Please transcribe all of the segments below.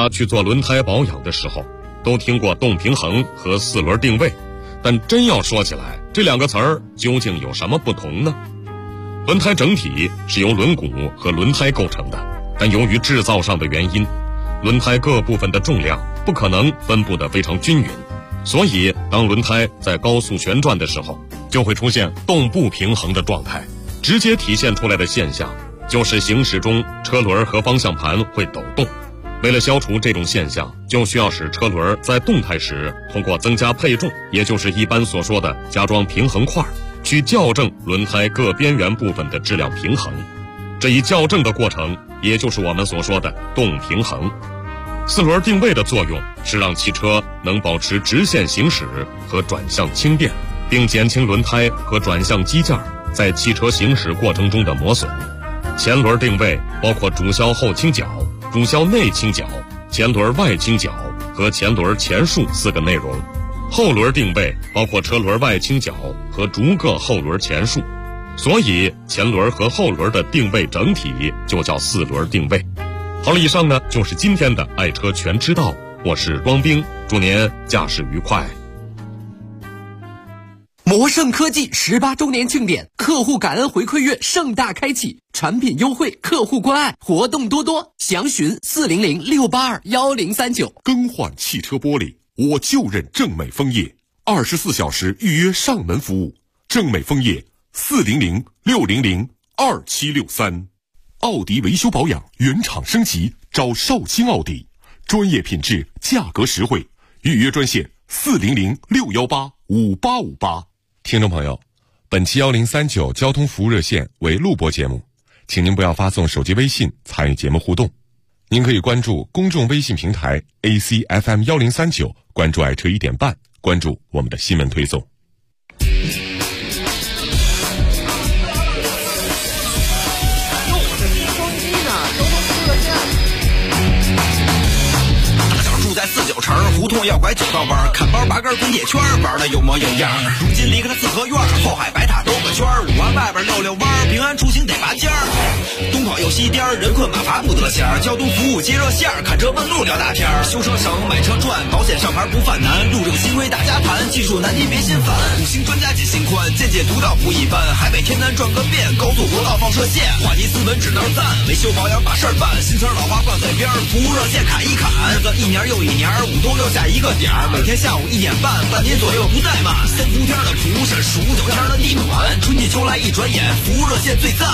家去做轮胎保养的时候，都听过动平衡和四轮定位，但真要说起来，这两个词儿究竟有什么不同呢？轮胎整体是由轮毂和轮胎构成的，但由于制造上的原因，轮胎各部分的重量不可能分布得非常均匀，所以当轮胎在高速旋转的时候，就会出现动不平衡的状态。直接体现出来的现象就是行驶中车轮和方向盘会抖动。为了消除这种现象，就需要使车轮在动态时通过增加配重，也就是一般所说的加装平衡块，去校正轮胎各边缘部分的质量平衡。这一校正的过程，也就是我们所说的动平衡。四轮定位的作用是让汽车能保持直线行驶和转向轻便，并减轻轮胎和转向机件在汽车行驶过程中的磨损。前轮定位包括主销后倾角、主销内倾角、前轮外倾角和前轮前束4个内容。后轮定位包括车轮外倾角和逐个后轮前束。所以前轮和后轮的定位整体就叫四轮定位。好了，以上呢就是今天的爱车全知道，我是汪冰，祝您驾驶愉快。 摩盛科技18周年庆典，客户感恩回馈月盛大开启，产品优惠，客户关爱，活动多多，详询400-682-1039。 更换汽车玻璃，我就认正美枫叶，24小时预约上门服务。正美枫叶400-600-2763。奥迪维修保养原厂升级，找绍兴奥迪，专业品质，价格实惠。预约专线400-618-5858。 听众朋友，本期1039交通服务热线为录播节目，请您不要发送手机微信参与节目互动。您可以关注公众微信平台 ACFM1039，关注爱车1点半，关注我们的新闻推送。 住在49城，胡同要拐9道弯，看包8根滚铁圈，玩的有模有样。如今离开了四合院，后海白塔兜个圈，5环外边溜溜弯，平安出行得拔尖儿。东跑又西颠，人困马乏不得闲。交通服务接热线，看车问路聊大天。修车省，买车赚，保险上牌不犯难。路政新规大家谈，技术难题别心烦。5星专家解心宽，见解独到不一般。海北天南转个遍，高速国道放射线。话题斯文只能赞，维修保养把事儿办。新词老话挂嘴边，服务热线砍一砍。日子一年又一年，5都又下一个点儿。每天下午1点半，半年左右不怠慢。3伏天的蒲是数9天的地暖，春季秋来一转眼，服务热线最赞。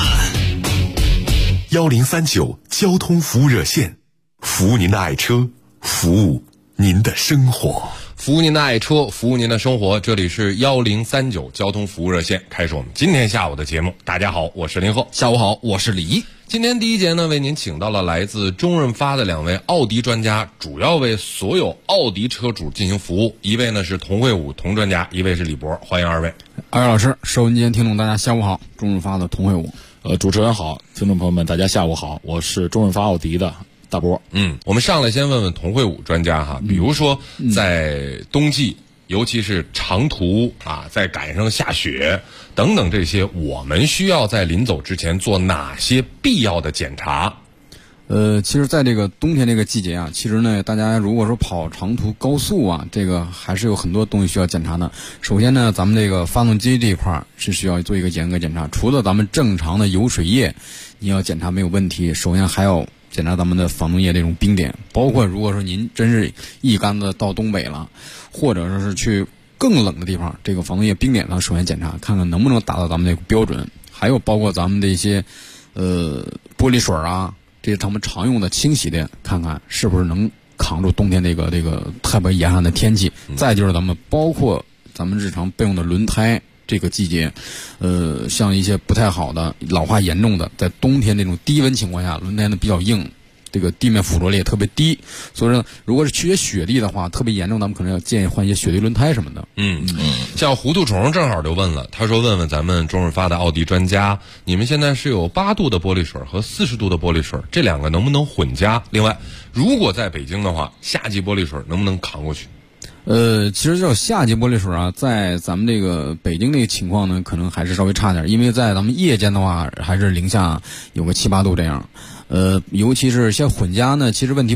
1039交通服务热线，服务您的爱车，服务您的生活。 服务您的爱车，服务您的生活。这里是1039交通服务热线，开始我们今天下午的节目。大家好，我是林鹤。 下午好，我是李毅。 今天第一节呢，为您请到了来自中润发的2位奥迪专家，主要为所有奥迪车主进行服务。一位呢是童慧武童专家，一位是李博，欢迎二位。 二位老师，收音机前听众大家下午好，中润发的童慧武。 主持人好，听众朋友们大家下午好，我是中润发奥迪的大波。 我们上来先问问童慧武专家哈，比如说在冬季，尤其是长途再赶上下雪等等这些，我们需要在临走之前做哪些必要的检查？ 其实在这个冬天这个季节啊，其实呢，大家如果说跑长途高速啊，这个还是有很多东西需要检查的。首先呢，咱们这个发动机这一块是需要做一个严格检查，除了咱们正常的油水液你要检查没有问题，首先还要检查咱们的防冻液这种冰点，包括如果说您真是一竿子到东北了，或者说是去更冷的地方，这个防冻液冰点呢首先检查，看看能不能达到咱们这个标准。还有包括咱们的一些玻璃水啊，这是他们常用的清洗的，看看是不是能扛住冬天这个特别严寒的天气。再就是咱们包括咱们日常备用的轮胎，这个季节像一些不太好的老化严重的，在冬天那种低温情况下，轮胎呢比较硬，这个地面附着力也特别低，所以说如果是去些雪地的话特别严重，咱们可能要建议换一些雪地轮胎什么的。 像糊涂虫正好就问了，他说问问咱们中润发的奥迪专家，你们现在是有8度的玻璃水和40度的玻璃水，这2个能不能混加？另外，如果在北京的话，夏季玻璃水能不能扛过去？ 其实这种夏季玻璃水啊，在咱们这个北京这个情况呢，可能还是稍微差点，因为在咱们夜间的话，还是零下有个7、8度这样。尤其是像混加呢，其实问题不大，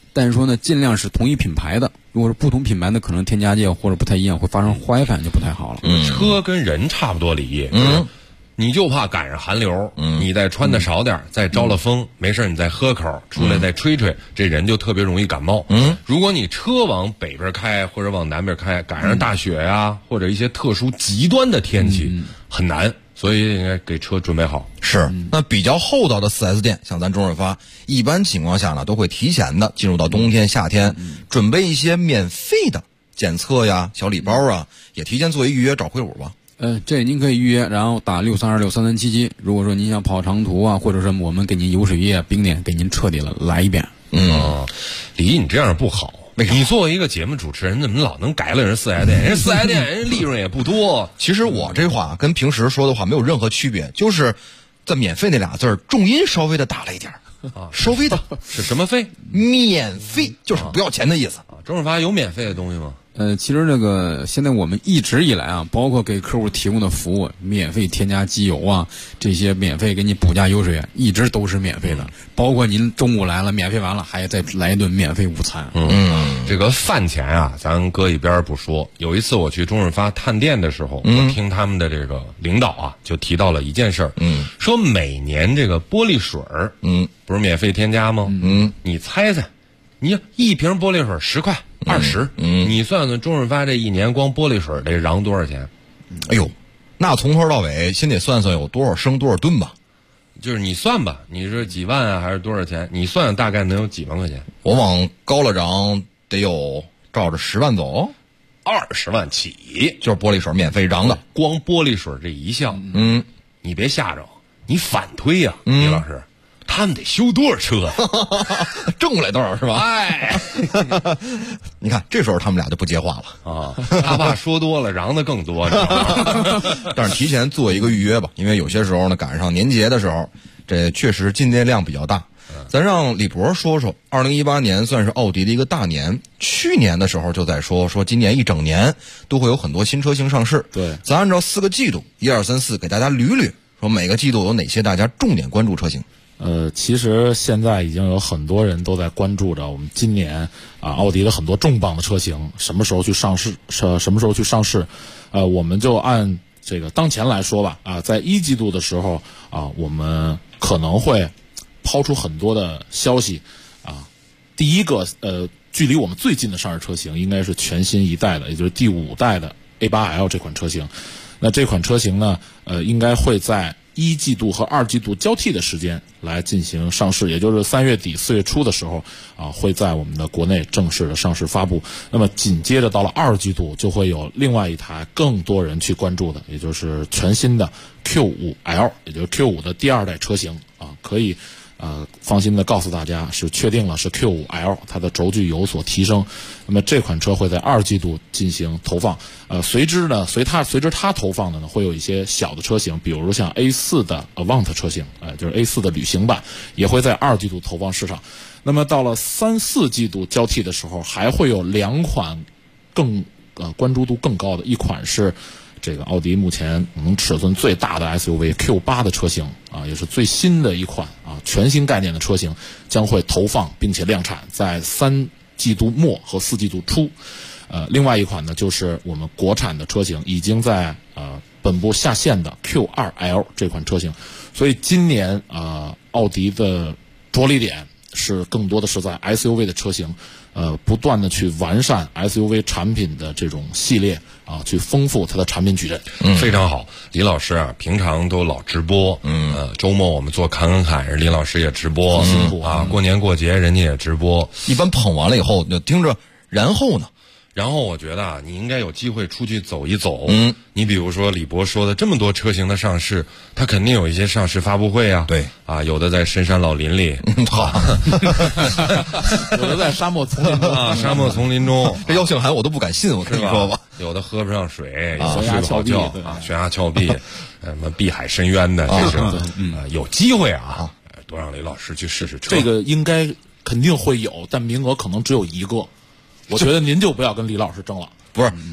但是说呢，尽量是同一品牌的。如果是不同品牌的，可能添加剂或者不太一样，会发生坏反就不太好了。 车跟人差不多理，你就怕赶上寒流，你再穿的少点，再招了风，没事你再喝口，出来再吹吹，这人就特别容易感冒。如果你车往北边开或者往南边开，赶上大雪呀，或者一些特殊极端的天气，很难。所以应该给车准备好。 是，那比较厚道的 4S 店，像咱中润发，一般情况下呢，都会提前的进入到冬天、夏天，准备一些免费的检测呀、小礼包啊，也提前做一预约找会武吧。 这您可以预约，然后打632633777。如果说您想跑长途啊，或者是我们给您有水液、冰点给您彻底了来一遍。 李，你这样不好。你作为一个节目主持人，怎么老能改了人4S店？人4S店人利润也不多。 其实我这话跟平时说的话没有任何区别，就是在免费那俩字儿重音稍微的大了一点稍微的是什么费？ 免费，就是不要钱的意思。 中润发有免费的东西吗？ 其实这个现在我们一直以来啊，包括给客户提供的服务，免费添加机油啊，这些免费给你补加油水，一直都是免费的。包括您中午来了，免费完了，还再来一顿免费午餐。 这个饭钱啊，咱搁一边不说。有一次我去中润发探店的时候，我听他们的这个领导啊，就提到了一件事儿，说每年这个玻璃水儿，不是免费添加吗？你猜猜，你一瓶玻璃水10块。20，你算算中润发这一年光玻璃水得瓤多少钱？ 哎呦，那从头到尾先得算算有多少升多少吨吧。 就是你算吧，你是几万啊还是多少钱？你算大概能有几万块钱？ 我往高了涨得有照着10万走 ，20万起， 就是玻璃水免费瓤的。 光玻璃水这一项，你别吓着，你反推呀，李老师。他们得修多少车挣过来多少是吧？ 哎， 你看这时候他们俩就不接话了啊，他怕说多了瓤的更多。 但是提前做一个预约吧，因为有些时候呢赶上年节的时候，这确实进店量比较大。咱让李博说说，2018年算是奥迪的一个大年。去年的时候就在说今年一整年都会有很多新车型上市。 对， 咱按照4个季度1、2、3、4给大家捋捋，说每个季度有哪些大家重点关注车型。 其实现在已经有很多人都在关注着我们今年奥迪的很多重磅的车型什么时候去上市，什么时候去上市。我们就按这个当前来说吧，在1季度的时候我们可能会抛出很多的消息第一个距离我们最近的上市车型应该是全新一代的，也就是第5代的 A8L 这款车型。那这款车型呢应该会在1季度和2季度交替的时间来进行上市，也就是3月底4月初的时候会在我们的国内正式的上市发布。那么紧接着到了2季度就会有另外一台更多人去关注的，也就是全新的 Q5L， 也就是 Q5 的第2代车型可以放心的告诉大家是确定了是 Q5L， 它的轴距有所提升。那么这款车会在2季度进行投放。随之它投放的呢，会有一些小的车型，比如像 A4 的 Avant 车型，就是 A4 的旅行版，也会在2季度投放市场。那么到了3、4季度交替的时候，还会有2款更关注度更高的，一款是这个奥迪目前尺寸最大的 SUV Q8 的车型也是最新的一款全新概念的车型，将会投放并且量产在3季度末和4季度初。另外一款呢，就是我们国产的车型已经在本部下线的 Q2L 这款车型。所以今年奥迪的着力点是更多的是在 SUV 的车型，不断的去完善 SUV 产品的这种系列去丰富它的产品矩阵。 非常好。李老师平常都老直播，周末我们做侃侃，李老师也直播，辛苦过年过节人家也直播。 一般捧完了以后就听着，然后呢？ 然后我觉得你应该有机会出去走一走。你比如说李博说的这么多车型的上市，它肯定有一些上市发布会啊。 对有的在深山老林里， 好， 有的在沙漠丛林中沙漠丛林中， 这邀请函我都不敢信，我跟你说吧。 有的喝不上水， 悬崖峭壁， 悬崖峭壁，什么碧海深渊的，这是有机会多让李老师去试试车。 这个应该肯定会有，但名额可能只有1个。我觉得您就不要跟李老师争了。 不是，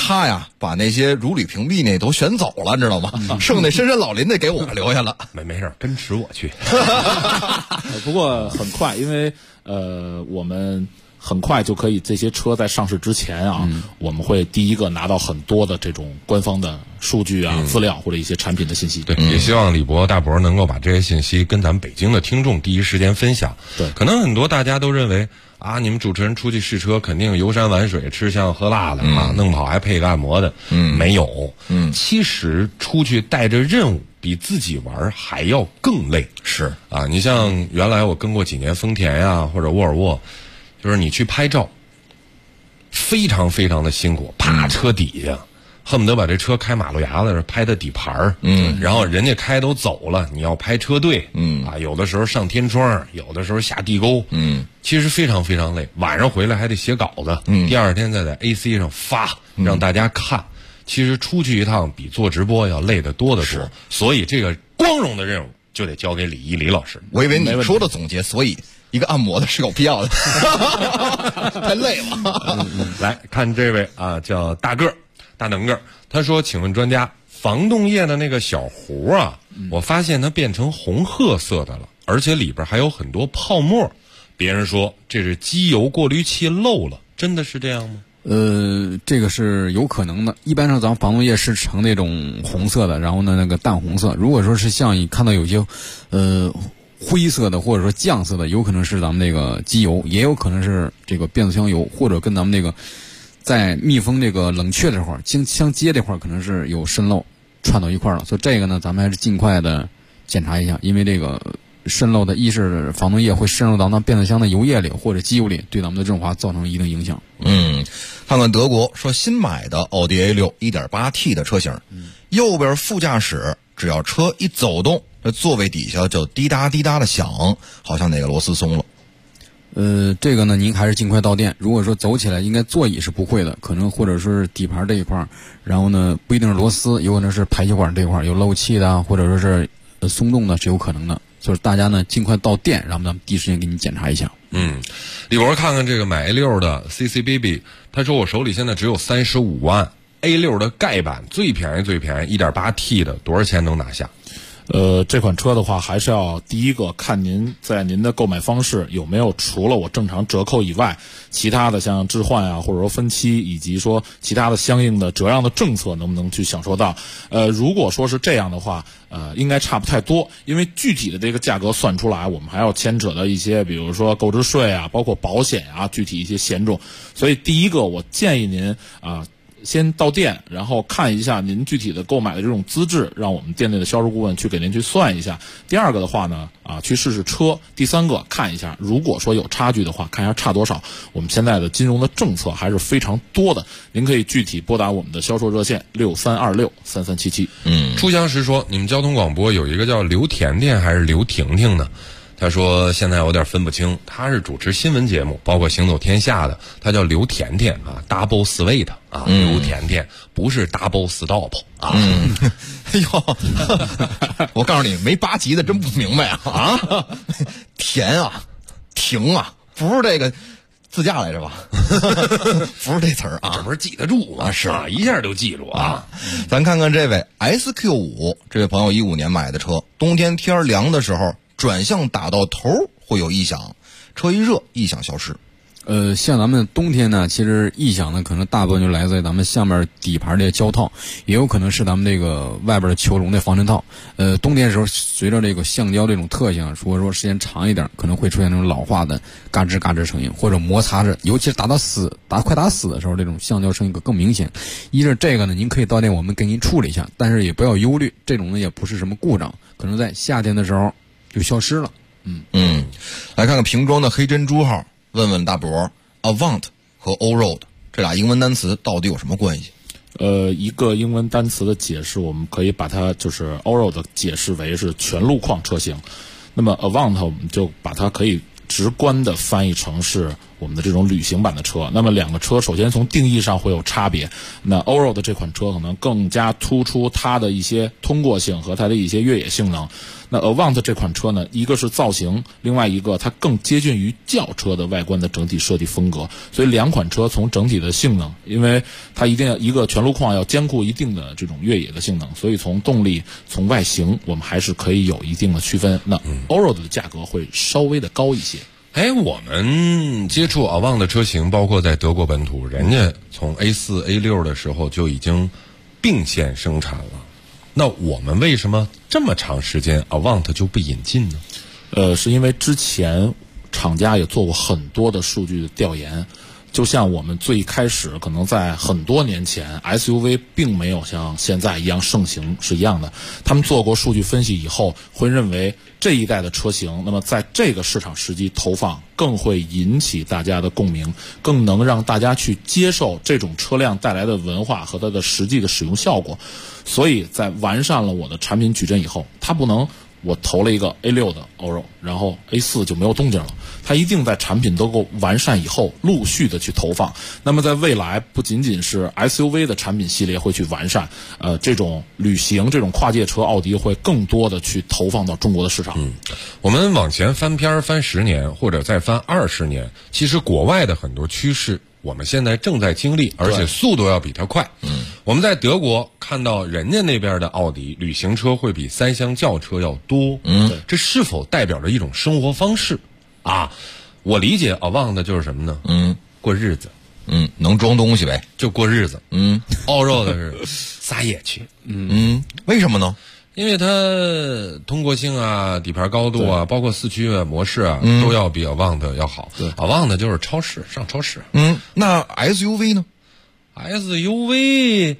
他呀把那些如履屏蔽那都选走了，你知道吗？剩那深山老林的给我留下了。 没事，奔驰我去。 不过很快，因为我们很快就可以，这些车在上市之前啊，我们会第一个拿到很多的这种官方的数据啊、资料或者一些产品的信息。 对，也希望李博大博能够把这些信息跟咱们北京的听众第一时间分享。 对， 可能很多大家都认为啊，你们主持人出去试车肯定游山玩水、吃香喝辣的啊，弄不好还配个按摩的。没有。其实出去带着任务比自己玩还要更累。 是啊，你像原来我跟过几年丰田呀或者沃尔沃，就是你去拍照，非常非常的辛苦，趴车底下，恨不得把这车开马路牙子拍的底盘儿，然后人家开都走了，你要拍车队，啊，有的时候上天窗，有的时候下地沟，其实非常非常累。晚上回来还得写稿子，第二天再在 AC 上发，让大家看。其实出去一趟比做直播要累得多得多，所以这个光荣的任务就得交给李一李老师。 我以为你说的总结，所以一个按摩的是有必要的，太累了。 来看这位啊，叫大个儿。大能个儿，他说：“请问专家，防冻液的那个小壶啊，我发现它变成红褐色的了，而且里边还有很多泡沫。别人说这是机油过滤器漏了，真的是这样吗？” 这个是有可能的。一般上咱们防冻液是呈那种红色的，然后呢那个淡红色。如果说是像你看到有些灰色的或者说酱色的，有可能是咱们那个机油，也有可能是这个变速箱油，或者跟咱们那个在密封这个冷却这块儿相接这块儿可能是有渗漏串到一块儿了。所以这个呢咱们还是尽快的检查一下，因为这个渗漏的一是防冻液会渗入到咱变速箱的油液里或者机油里，对咱们的润滑造成一定影响。 看看德国说新买的奥迪 A6 1.8T 的车型，右边副驾驶只要车一走动，这座位底下就滴答滴答的响，好像哪个螺丝松了。 这个呢您还是尽快到店。如果说走起来应该座椅是不会的，可能或者说是底盘这一块，然后呢不一定是螺丝，有可能是排气管这一块有漏气的，或者说是松动的，是有可能的。就是大家呢尽快到店，然后咱们第一时间给你检查一下。 李博看看这个买 A6 的 CC Baby， 他说我手里现在只有35万 ，A6 的盖版最便宜 1.8T 的多少钱能拿下？ 这款车的话，还是要第一个看您在您的购买方式有没有除了我正常折扣以外，其他的像置换啊，或者说分期，以及说其他的相应的折让的政策能不能去享受到？如果说是这样的话，应该差不太多，因为具体的这个价格算出来，我们还要牵扯到一些，比如说购置税啊，包括保险啊，具体一些险种。所以第一个，我建议您先到店，然后看一下您具体的购买的这种资质，让我们店内的销售顾问去给您去算一下。第二个的话呢，去试试车。第三个，看一下如果说有差距的话，看一下差多少。我们现在的金融的政策还是非常多的，您可以具体拨打我们的销售热线63263377。 初相识说，你们交通广播有一个叫刘甜甜还是刘婷婷的。他说现在有点分不清，他是主持新闻节目，包括行走天下的，他叫刘甜甜啊 ，double sweet 啊，刘甜甜不是 double stop 啊。 哎呦，我告诉你，没8级的真不明白啊！甜啊，停啊，不是这个自驾来着吧？不是这词儿啊， 这不是记得住吗？是啊，一下就记住啊。 咱看看这位 SQ5， 这位朋友15年买的车，冬天天凉的时候。转向打到头会有异响，车一热异响消失。 像咱们冬天呢，其实异响呢可能大部分就来自于咱们下面底盘这个胶套，也有可能是咱们这个外边的球笼的防尘套。冬天的时候随着这个橡胶这种特性，如果说时间长一点，可能会出现那种老化的嘎吱嘎吱声音，或者摩擦着，尤其是快打死的时候，这种橡胶声音更明显。一是这个呢，您可以到店我们给您处理一下，但是也不要忧虑，这种呢也不是什么故障，可能在夏天的时候就消失了。 来看看瓶装的黑珍珠号，问问大伯 Avant 和 Allroad 这俩英文单词到底有什么关系？ 一个英文单词的解释，我们可以把它就是 Allroad 解释为是全路况车型，那么 Avant 我们就把它可以直观的翻译成是我们的这种旅行版的车。那么两个车首先从定义上会有差别，那 Allroad 的这款车可能更加突出它的一些通过性和它的一些越野性能。那 Avant 这款车呢，一个是造型，另外一个它更接近于轿车的外观的整体设计风格。所以两款车从整体的性能，因为它一定要一个全路况要兼顾一定的这种越野的性能，所以从动力、从外形，我们还是可以有一定的区分。那 Allroad 的价格会稍微的高一些。 我们接触 Avant 的车型，包括在德国本土，人家从 A4、A6 的时候就已经并线生产了。那我们为什么这么长时间 Avant 就不引进呢？ 是因为之前厂家也做过很多的数据的调研，就像我们最开始可能在很多年前 SUV 并没有像现在一样盛行是一样的，他们做过数据分析以后会认为这一代的车型，那么在这个市场时机投放更会引起大家的共鸣，更能让大家去接受这种车辆带来的文化和它的实际的使用效果。所以在完善了我的产品矩阵以后，它不能我投了一个 A6 的 Allroad， 然后 A4 就没有动静了，它一定在产品都够完善以后陆续的去投放。那么在未来不仅仅是 SUV 的产品系列会去完善，这种旅行这种跨界车奥迪会更多的去投放到中国的市场。 我们往前翻篇翻10年或者再翻20年，其实国外的很多趋势我们现在正在经历，而且速度要比它快。我们在德国看到人家那边的奥迪旅行车会比3厢轿车要多。这是否代表着一种生活方式啊？我理解 Avant 的就是什么呢？过日子。 能装东西呗， 就过日子。Allroad 的是撒野去。 为什么呢？ 因为它通过性啊、底盘高度啊，包括4驱模式啊，都要比 Avant 要好。Avant 就是超市上超市。 那 SUV 呢 ？SUV，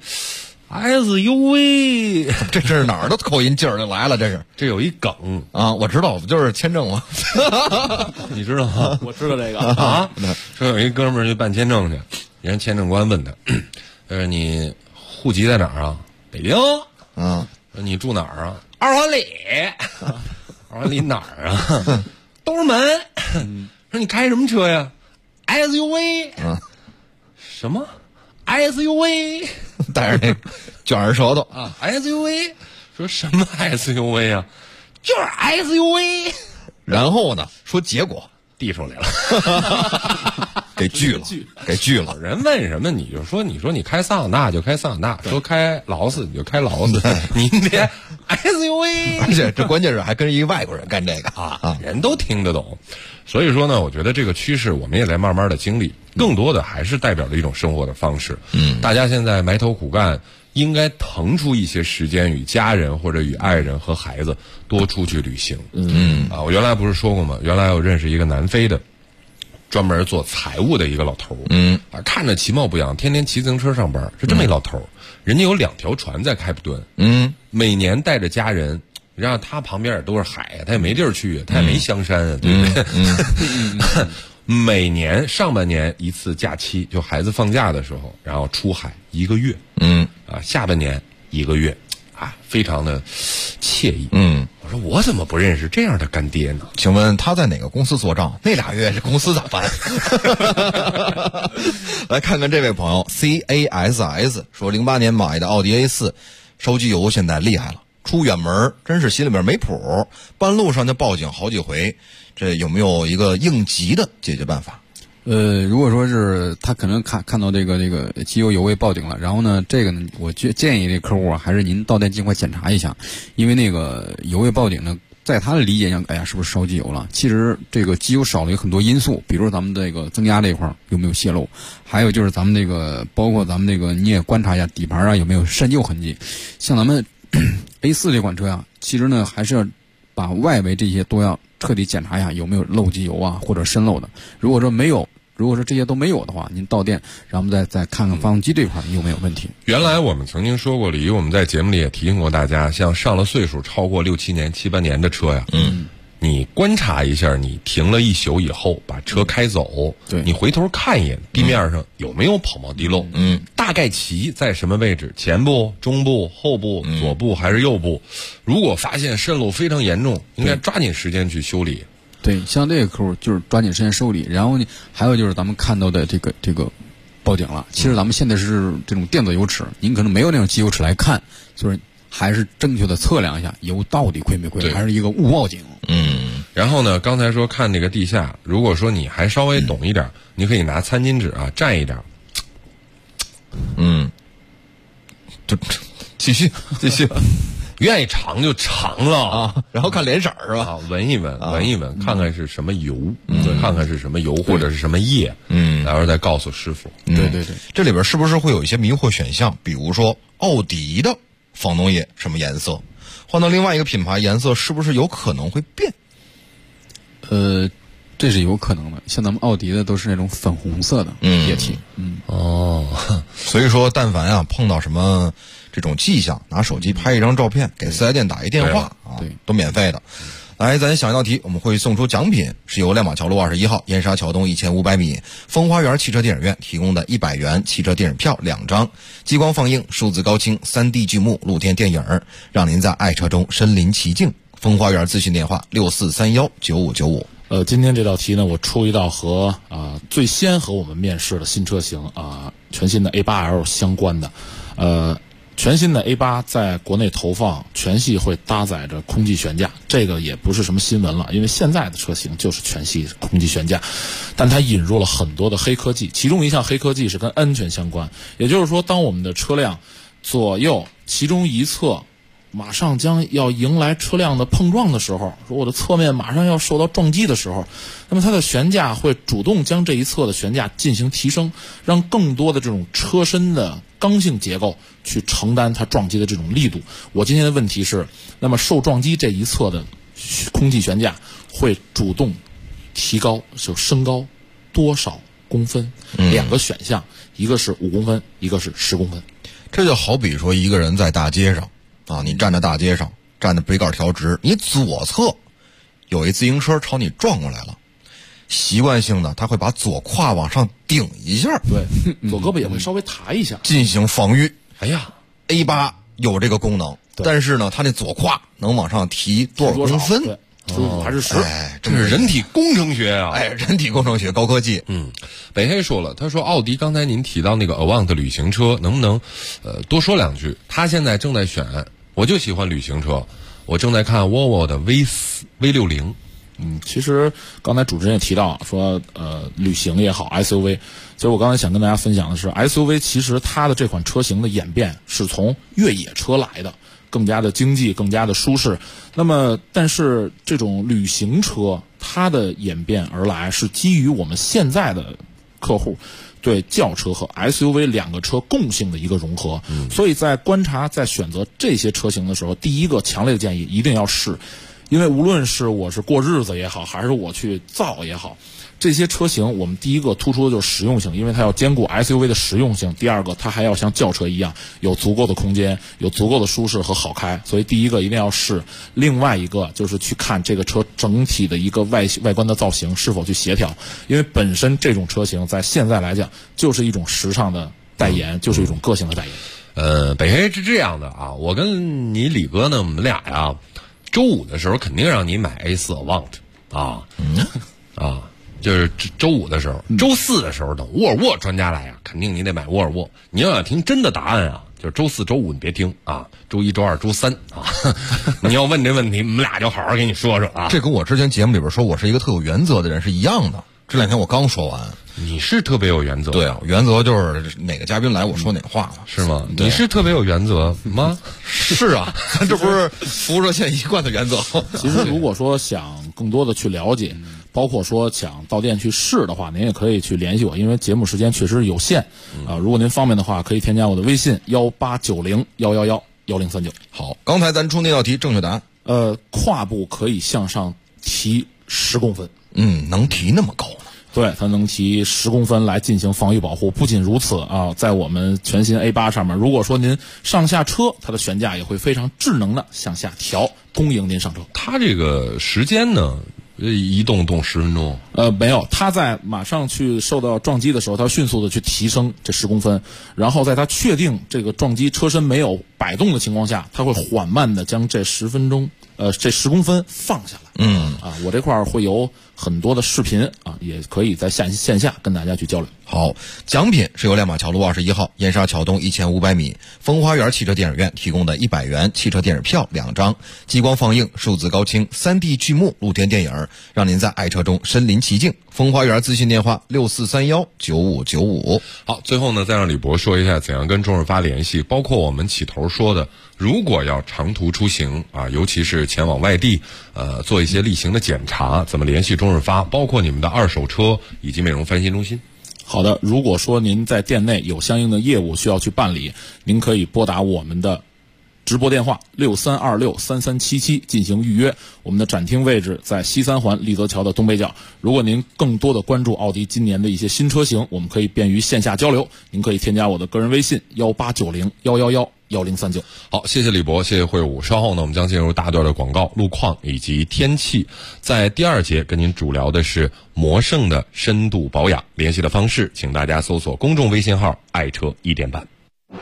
这是哪儿的口音劲儿就来了？ 这有一梗啊，我知道，不就是签证吗？ 你知道吗？ 我知道这个啊。说有一哥们儿去办签证去，人家签证官问他，你户籍在哪儿啊？北京。说你住哪儿啊？2环里。2环里哪儿啊？东直门。说你开什么车呀？SUV。什么 ？SUV。 带着那卷着舌头啊 ！SUV。说什么 SUV 啊？就是 SUV。 然后呢？说结果递出来了。 给拒了。 人问什么你就说，你说你开桑塔纳就开桑塔纳，说开劳斯你就开劳斯，你别 SUV。 而且这关键是还跟一个外国人干这个啊，人都听得懂。所以说呢，我觉得这个趋势我们也在慢慢的经历，更多的还是代表着一种生活的方式。大家现在埋头苦干，应该腾出一些时间与家人或者与爱人和孩子多出去旅行。我原来不是说过吗？原来我认识一个南非的专门做财务的一个老头，看着其貌不扬，天天骑自行车上班，是这么一老头。人家有2条船在开普敦，每年带着家人，然后他旁边也都是海，他也没地儿去，他也没香山，对不对？每年上半年一次假期，就孩子放假的时候，然后出海1个月，下半年1个月，非常的惬意。我说我怎么不认识这样的干爹呢？ 请问他在哪个公司做账？那俩月这公司咋办？来看看这位朋友 CASS 说，08年买的奥迪 A4，烧机油现在厉害了，出远门真是心里边没谱，半路上就报警好几回，这有没有一个应急的解决办法？ 如果说是他可能看到这个机油油位报警了，然后呢，这个呢，我建议这客户啊，还是您到店尽快检查一下，因为那个油位报警呢，在他的理解上，哎呀，是不是烧机油了？其实这个机油少了有很多因素，比如说咱们这个增压这一块有没有泄漏，还有就是咱们这个包括咱们这个你也观察一下底盘啊有没有渗旧痕迹。像咱们A4 这款车啊，其实呢还是要把外围这些都要彻底检查一下有没有漏机油啊或者渗漏的。如果说没有，如果说这些都没有的话，您到店，然后我们再看看发动机这块有没有问题。 原来我们曾经说过，李我们在节目里也提醒过大家，像上了岁数超过6、7年、7、8年的车呀，你观察一下，你停了1宿以后把车开走， 对， 你回头看一眼地面上有没有跑冒滴漏，大概其在什么位置，前部、中部、后部、左部还是右部，如果发现渗漏非常严重，应该抓紧时间去修理。 对，像这个客户就是抓紧时间受理，然后呢，还有就是咱们看到的这个报警了。其实咱们现在是这种电子油尺，您可能没有那种机油尺来看，就是还是正确的测量一下油到底亏没亏，还是一个误报警。 然后呢，刚才说看这个地下，如果说你还稍微懂一点，你可以拿餐巾纸啊蘸一点。 继续， 愿意尝就尝了啊，然后看脸色是吧？ 闻一闻，看看是什么油，看看是什么油或者是什么液，然后再告诉师傅。 对， 这里边是不是会有一些迷惑选项？比如说奥迪的防冻液什么颜色，换到另外一个品牌颜色是不是有可能会变？ 这是有可能的。像咱们奥迪的都是那种粉红色的液体。 所以说，但凡碰到什么这种迹象，拿手机拍一张照片，给4S店打一电话对， 都免费的。来，咱想一道题，我们会送出奖品，是由亮马桥路21号燕莎桥东1500米风花园汽车电影院提供的100元汽车电影票2张，激光放映、数字高清、3D 剧目、露天电影，让您在爱车中身临其境。风花园咨询电话64319595。 今天这道题呢，我出一道和最先和我们面试的新车型全新的 A8L 相关的。全新的 A8 在国内投放，全系会搭载着空气悬架，这个也不是什么新闻了，因为现在的车型就是全系空气悬架，但它引入了很多的黑科技，其中一项黑科技是跟安全相关，也就是说，当我们的车辆左右其中一侧马上将要迎来车辆的碰撞的时候，说我的侧面马上要受到撞击的时候，那么它的悬架会主动将这一侧的悬架进行提升，让更多的这种车身的刚性结构去承担它撞击的这种力度。我今天的问题是，那么受撞击这一侧的空气悬架会主动提高，就升高多少公分？两个选项，一个是5公分，一个是10公分。 这就好比说一个人在大街上你站在大街上，站在杯盖调直，你左侧有一自行车朝你撞过来了，习惯性的他会把左胯往上顶一下， 对，左胳膊也会稍微抬一下， 进行防御。 哎呀 ，A8 有这个功能，但是呢，它那左胯能往上提多少公分？ 对，15还是10？ 这是人体工程学啊！ 人体工程学高科技。 北黑说了，他说奥迪刚才您提到那个 Avant 旅行车，能不能多说两句？他现在正在选，我就喜欢旅行车，我正在看沃尔沃的 V60。 其实刚才主持人也提到说，旅行也好 ，SUV， 其实我刚才想跟大家分享的是 ，SUV 其实它的这款车型的演变是从越野车来的，更加的经济，更加的舒适。那么，但是这种旅行车它的演变而来是基于我们现在的客户对轿车和 SUV 两个车共性的一个融合。所以在观察、在选择这些车型的时候，第一个强烈的建议一定要试。因为无论是我是过日子也好，还是我去造也好，这些车型我们第一个突出的就是实用性，因为它要兼顾 SUV 的实用性。第二个，它还要像轿车一样有足够的空间，有足够的舒适和好开。所以第一个一定要试。另外一个就是去看这个车整体的一个外观的造型是否去协调，因为本身这种车型在现在来讲就是一种时尚的代言，就是一种个性的代言。 北黑是这样的啊，我跟你李哥呢，我们俩呀，周五的时候肯定让你买 A4 Avant 就是周五的时候，周四的时候等沃尔沃专家来啊，肯定你得买沃尔沃。你要想听真的答案啊，就是周四周五你别听啊，周一周二周三啊，你要问这问题，我们俩就好好给你说说啊。 这跟我之前节目里边说我是一个特有原则的人是一样的。这2天我刚说完。 你是特别有原则。 对啊，原则就是哪个嘉宾来我说哪话嘛， 是吗？你是特别有原则吗？ 是啊，这不是服务热线一贯的原则。 其实如果说想更多的去了解，包括说想到店去试的话，您也可以去联系我，因为节目时间确实有限如果您方便的话，可以添加我的微信1890111039。 好，刚才咱出那道题正确答案， 胯部可以向上提10公分。 能提那么高呢？ 对，它能提10公分来进行防御保护。不仅如此啊，在我们全新 A8 上面，如果说您上下车，它的悬架也会非常智能的向下调，恭迎您上车。 它这个时间呢，移动10分钟？ 没有，它在马上去受到撞击的时候，它迅速的去提升这10公分，然后在它确定这个撞击车身没有摆动的情况下，它会缓慢的将这10公分放下来。 我这块儿会有很多的视频啊，也可以在线下跟大家去交流。 好，奖品是由亮马桥路21号燕莎桥东1500米风花园汽车电影院提供的100元汽车电影票2张，激光放映、数字高清、3D 巨幕露天电影，让您在爱车中身临其境。风花园咨询电话64319595。 好，最后呢，再让李博说一下怎样跟中日发联系，包括我们起头说的，如果要长途出行啊，尤其是前往外地，做一些例行的检查，怎么联系中日发，包括你们的二手车以及美容翻新中心。 好的，如果说您在店内有相应的业务需要去办理，您可以拨打我们的直播电话63263377进行预约。我们的展厅位置在西三环立泽桥的东北角。如果您更多的关注奥迪今年的一些新车型，我们可以便于线下交流。您可以添加我的个人微信1890111039。 好，谢谢李博，谢谢会武。稍后呢，我们将进入大段的广告、路况以及天气。在第2节跟您主聊的是魔胜的深度保养。联系的方式，请大家搜索公众微信号“爱车1点半”。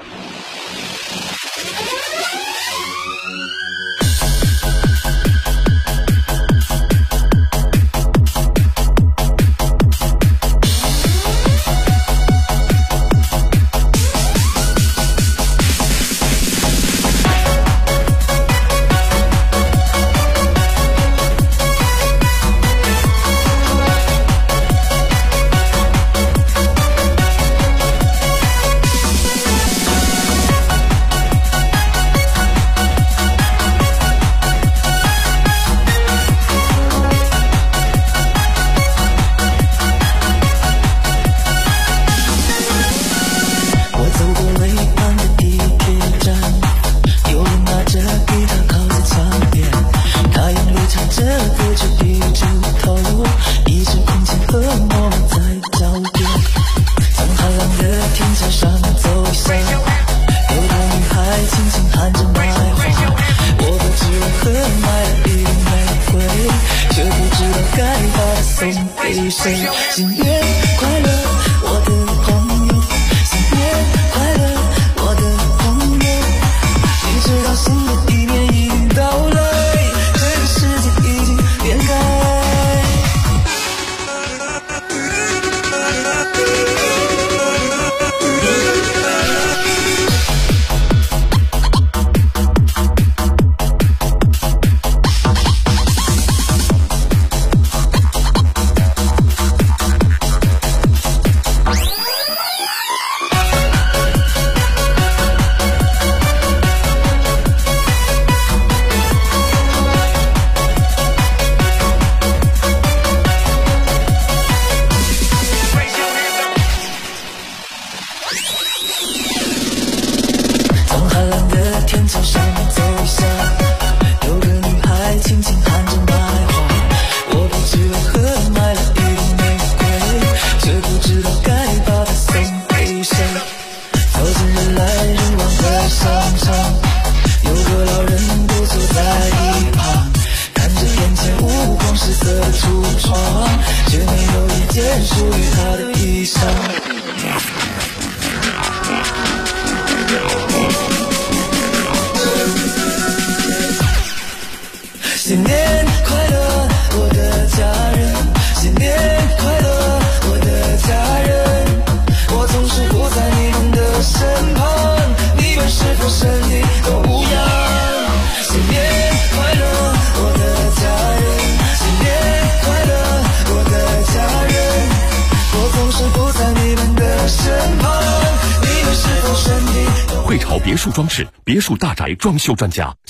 新年快乐，我的家人！新年快乐，我的家人！我总是不在你们的身旁，你们是否身体都无恙？新年快乐，我的家人！新年快乐，我的家人！我总是不在你们的身旁，你们是否身体都？ 汇潮别墅装饰，别墅大宅装修专家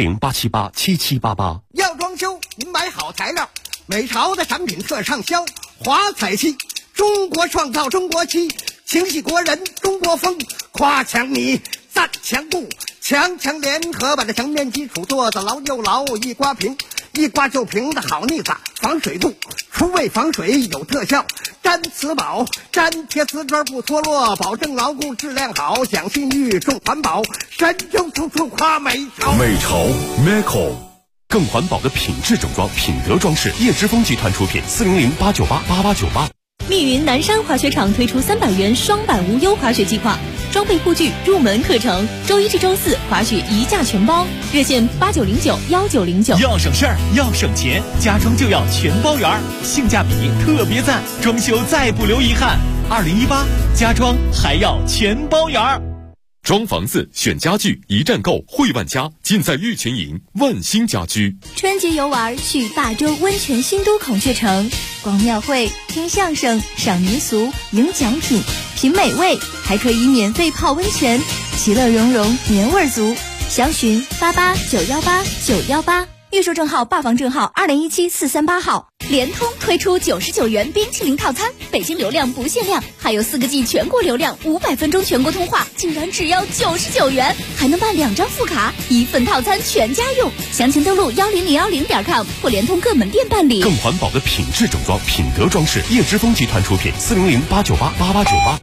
，400-878-7788。 要装修，您买好材料，美潮的产品特畅销，华彩漆，中国创造中国漆，情系国人中国风，夸墙泥，赞墙布，强联合把这墙面基础做得牢又牢，一刮平，一刮就平的好腻子，防水度，除味防水有特效，粘瓷宝，粘贴瓷砖不脱落，保证牢固质量好，讲信誉重环保，神州处处夸美潮。 美潮 Meco， 更环保的品质整装，品德装饰，叶之峰集团出品，400-898-8898。 密云南山滑雪场推出300元双板无忧滑雪计划，装备护具、入门课程，周一至周四滑雪一价全包，热线89091909。 要省事儿，要省钱，家装就要全包圆，性价比特别赞，装修再不留遗憾。2018家装还要全包圆。 装房子、选家具，一站购汇万家，尽在玉泉营万兴家居。 春节游玩去霸州温泉新都孔雀城，逛庙会、听相声、赏民俗、赢奖品、品美味，还可以免费泡温泉，其乐融融，年味足。详询88918918，预售证号、霸房证号2017-438号。联通推出99元冰淇淋套餐，北京流量不限量，还有4个G 全国流量，500分钟全国通话，竟然只要99元，还能办2张副卡，1份套餐全家用。详情登录10010.com或联通各门店办理。 更环保的品质整装，品德装饰，叶之峰集团出品，400-898-8898。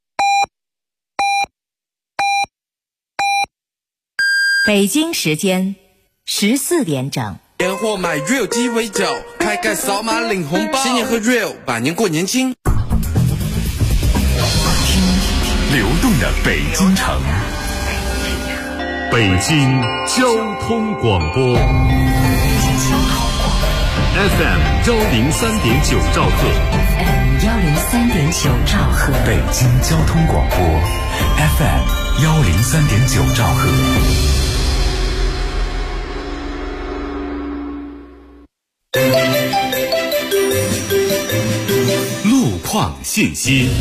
北京时间14点整。 年货买 Real 鸡尾酒，开盖扫码领红包，新年喝 Real， 百年过年轻。 流动的北京城，北京交通广播 FM 103.9兆赫 103.9兆赫， 北京交通广播 FM 103.9兆赫。路况信息。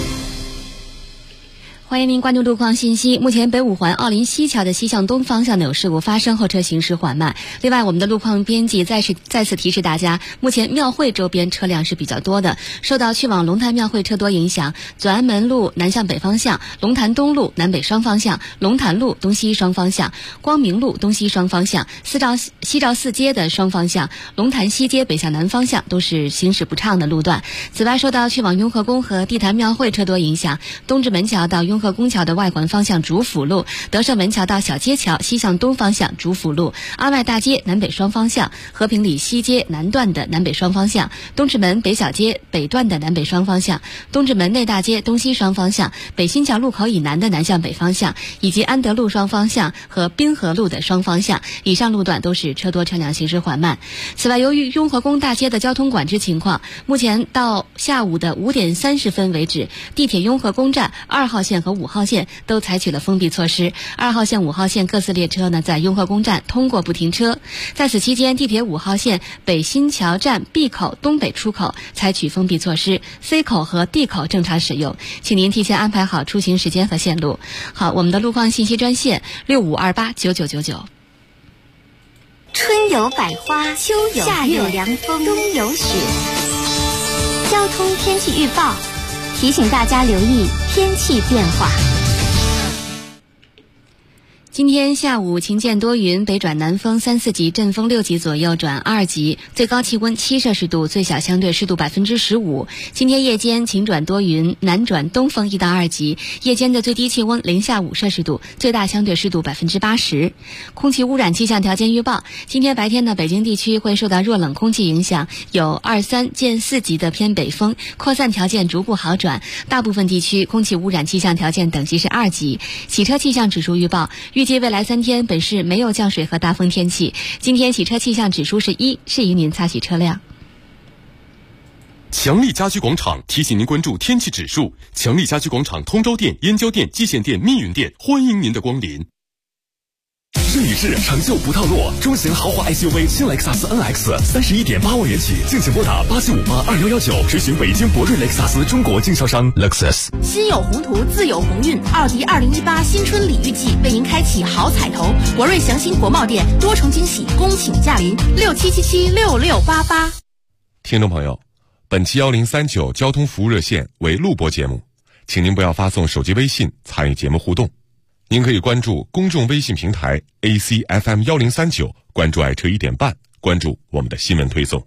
欢迎您关注路况信息。目前北五环奥林西桥的西向东方向有事故发生，后车行驶缓慢。另外，我们的路况编辑再次提示大家，目前庙会周边车辆是比较多的，受到去往龙潭庙会车多影响，左安门路南向北方向、龙潭东路南北双方向、龙潭路东西双方向、光明路东西双方向、西照寺街的双方向、龙潭西街北向南方向都是行驶不畅的路段。此外，受到去往雍和宫和地坛庙会车多影响，东直门桥到雍和宫桥的外环方向主辅路、德胜门桥到小街桥西向东方向主辅路、阿外大街南北双方向、和平里西街南段的南北双方向、东直门北小街北段的南北双方向、东直门内大街东西双方向、北新桥路口以南的南向北方向，以及安德路双方向和滨河路的双方向，以上路段都是车多车辆行驶缓慢。此外，由于雍和宫大街的交通管制情况，目前到下午的5点30分为止，地铁雍和宫站2号线和5号线都采取了封闭措施。2号线、5号线各次列车在雍和宫站通过不停车。在此期间，地铁5号线北新桥站 B 口东北出口采取封闭措施， C 口和 D 口正常使用，请您提前安排好出行时间和线路。好，我们的路况信息专线65289999。 春有百花，秋有夏有凉风，冬有雪。交通天气预报提醒大家留意天气变化。 今天下午晴间多云，北转南风3、4级，阵风6级左右转2级，最高气温7摄氏度，最小相对湿度15%。今天夜间晴转多云，南转东风1到2级，夜间的最低气温零下5摄氏度，最大相对湿度80%。空气污染气象条件预报：今天白天呢，北京地区会受到弱冷空气影响，有2、3见4级的偏北风，扩散条件逐步好转，大部分地区空气污染气象条件等级是2级。洗车气象指数预报：预计未来3天本市没有降水和大风天气。今天洗车气象指数是1，适宜您擦洗车辆。 强力家居广场提醒您关注天气指数。强力家居广场通州店、燕郊店、蓟县店、密云店欢迎您的光临。 试一试，成就不套路。中型豪华 SUV 新雷克萨斯 NX 31.8万元起，敬请拨打87582119，咨询北京博瑞雷克萨斯中国经销商 Lexus。 心有宏图，自有鸿运。奥迪2018新春礼遇季为您开启好彩头，博瑞祥鑫国贸店多重惊喜，恭请驾临67776688。 听众朋友，本期1039交通服务热线为录播节目，请您不要发送手机微信参与节目互动。您可以关注公众微信平台 ACFM 1039，关注爱车1点半，关注我们的新闻推送。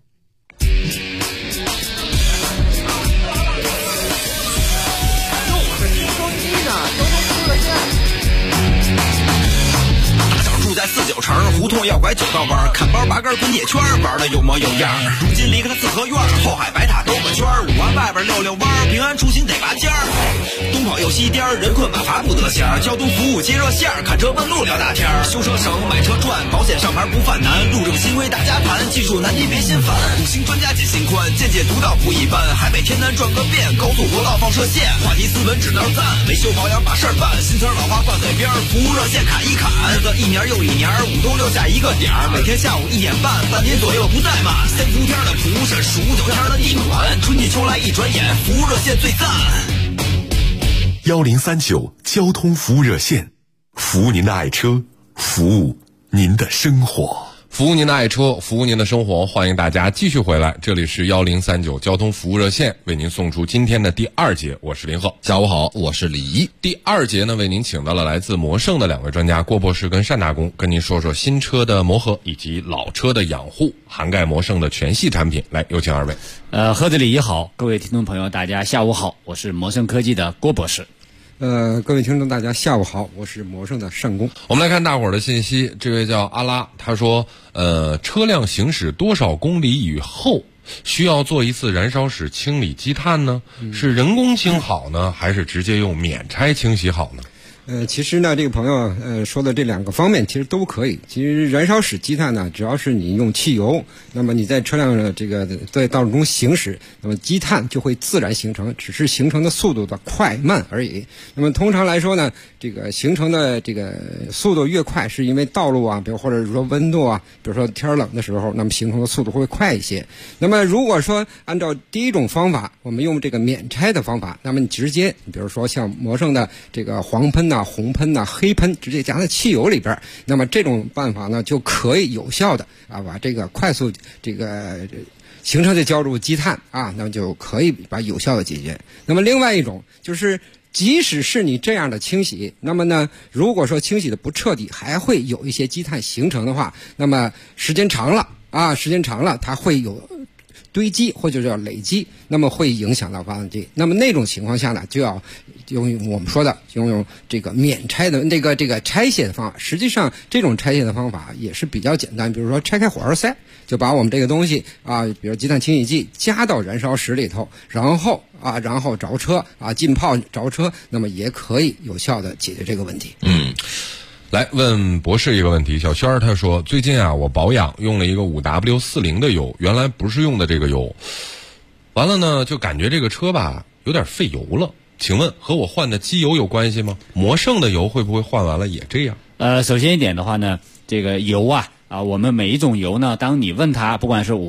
住在49城， 胡同要拐九道弯，看包拔根滚铁圈，玩的有模有样。如今离开了四合院，后海白塔兜个圈，5环外边溜溜弯，平安出行得拔尖儿。东跑又西颠，人困马乏不得闲，交通服务接热线，看车问路聊大天。修车省，买车赚，保险上牌不犯难，路政新规大家谈，技术难题别心烦。五星专家解心宽，见解独到不一般，海北天南转个遍，高速国道放射线，话题斯文指导赞，维修保养把事儿办，新词老话放嘴边，服务热线砍一砍，日子一年又一年，5都留下一个点儿，每天下午1点半，半年左右不怠慢，先伏天的蒲是数9天的地暖，春季秋来一转眼，服务热线最赞。 1039交通服务热线，服务您的爱车，服务您的生活。 服务您的爱车，服务您的生活，欢迎大家继续回来，这里是1039交通服务热线，为您送出今天的第2节，我是林鹤。 下午好，我是李怡。 第2节呢，为您请到了来自摩胜的2位专家郭博士跟单大工，跟您说说新车的磨合以及老车的养护，涵盖摩胜的全系产品。来，有请2位。 贺子李怡好，各位听众朋友大家下午好，我是摩胜科技的郭博士。 各位听众大家下午好，我是摩胜的单工。 我们来看大伙儿的信息，这位叫阿拉，他说车辆行驶多少公里以后需要做一次燃烧室清理积碳呢？是人工清好呢，还是直接用免拆清洗好呢？ 其实呢，这个朋友说的这2个方面其实都可以。其实燃烧室积碳呢，只要是你用汽油，那么你在车辆的这个在道路中行驶，那么积碳就会自然形成，只是形成的速度的快慢而已。那么通常来说呢，这个形成的这个速度越快，是因为道路啊，比如或者说温度啊，比如说天冷的时候，那么形成的速度会快一些。那么如果说按照第一种方法，我们用这个免拆的方法，那么你直接，比如说像摩胜的这个黄喷呐、红喷呐、黑喷，直接加在汽油里边，那么这种办法呢，就可以有效的把这个快速这个形成的焦入积碳那么就可以把有效的解决。那么另外一种就是，即使是你这样的清洗，那么呢，如果说清洗的不彻底，还会有一些积碳形成的话，那么时间长了它会有堆积或者叫累积，那么会影响到发动机。那么那种情况下呢，就要用我们说的用这个免拆的这个拆卸的方法。实际上这种拆卸的方法也是比较简单，比如说拆开火花塞，就把我们这个东西比如积碳清洗剂加到燃烧室里头，然后着车浸泡着车，那么也可以有效的解决这个问题。 来问博士一个问题，小轩他说，最近我保养用了一个 5W40 的油，原来不是用的这个油，完了呢就感觉这个车吧有点费油了，请问和我换的机油有关系吗？摩胜的油会不会换完了也这样？ 首先一点的话呢，这个油我们每一种油呢，当你问它，不管是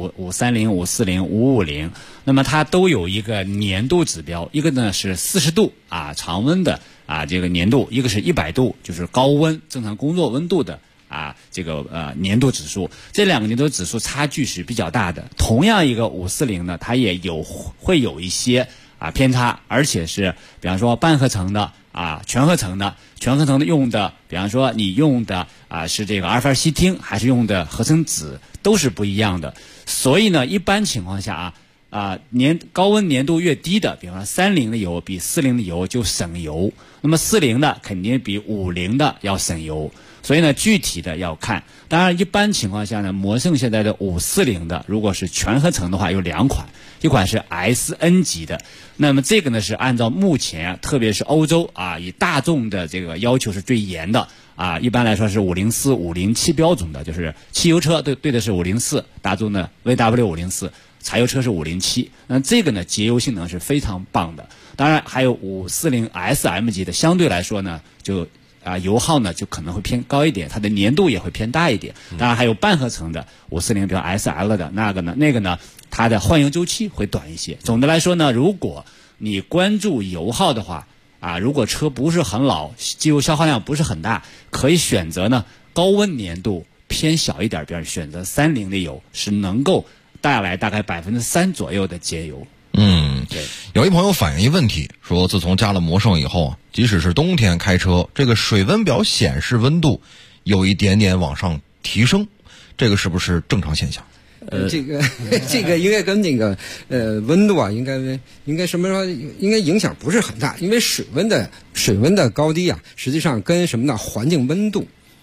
530、540、550，那么它都有一个粘度指标，一个呢是40度常温的这个粘度，一个是100度，就是高温正常工作温度的这个粘度指数，这2个粘度指数差距是比较大的。同样一个540呢，它也会有一些偏差，而且是比方说半合成的全合成的用的，比方说你用的是这个阿尔法西汀还是用的合成酯都是不一样的。所以呢，一般情况下高温粘度越低的，比方说30的油比40的油就省油，那么40的肯定比50的要省油。所以呢，具体的要看。当然，一般情况下呢，摩胜现在的540的，如果是全合成的话，有2款，一款是 SN 级的。那么这个呢是按照目前特别是欧洲以大众的这个要求是最严的一般来说是504、507标准的，就是汽油车对的是504，大众的 VW504，柴油车是507。那这个呢节油性能是非常棒的。当然还有540 SM 级的，相对来说呢就油耗呢就可能会偏高一点，它的粘度也会偏大一点。当然还有半合成的540，比如 SL 的那个呢，它的换油周期会短一些。总的来说呢，如果你关注油耗的话如果车不是很老，机油消耗量不是很大，可以选择呢高温粘度偏小一点，比如选择30的油，是能够带来大概3%左右的节油。 对。有一朋友反映一问题，说自从加了摩胜以后即使是冬天开车，这个水温表显示温度有一点点往上提升，这个是不是正常现象？ 这个应该跟那个温度应该什么说，应该影响不是很大，因为水温的高低实际上跟什么呢？环境温度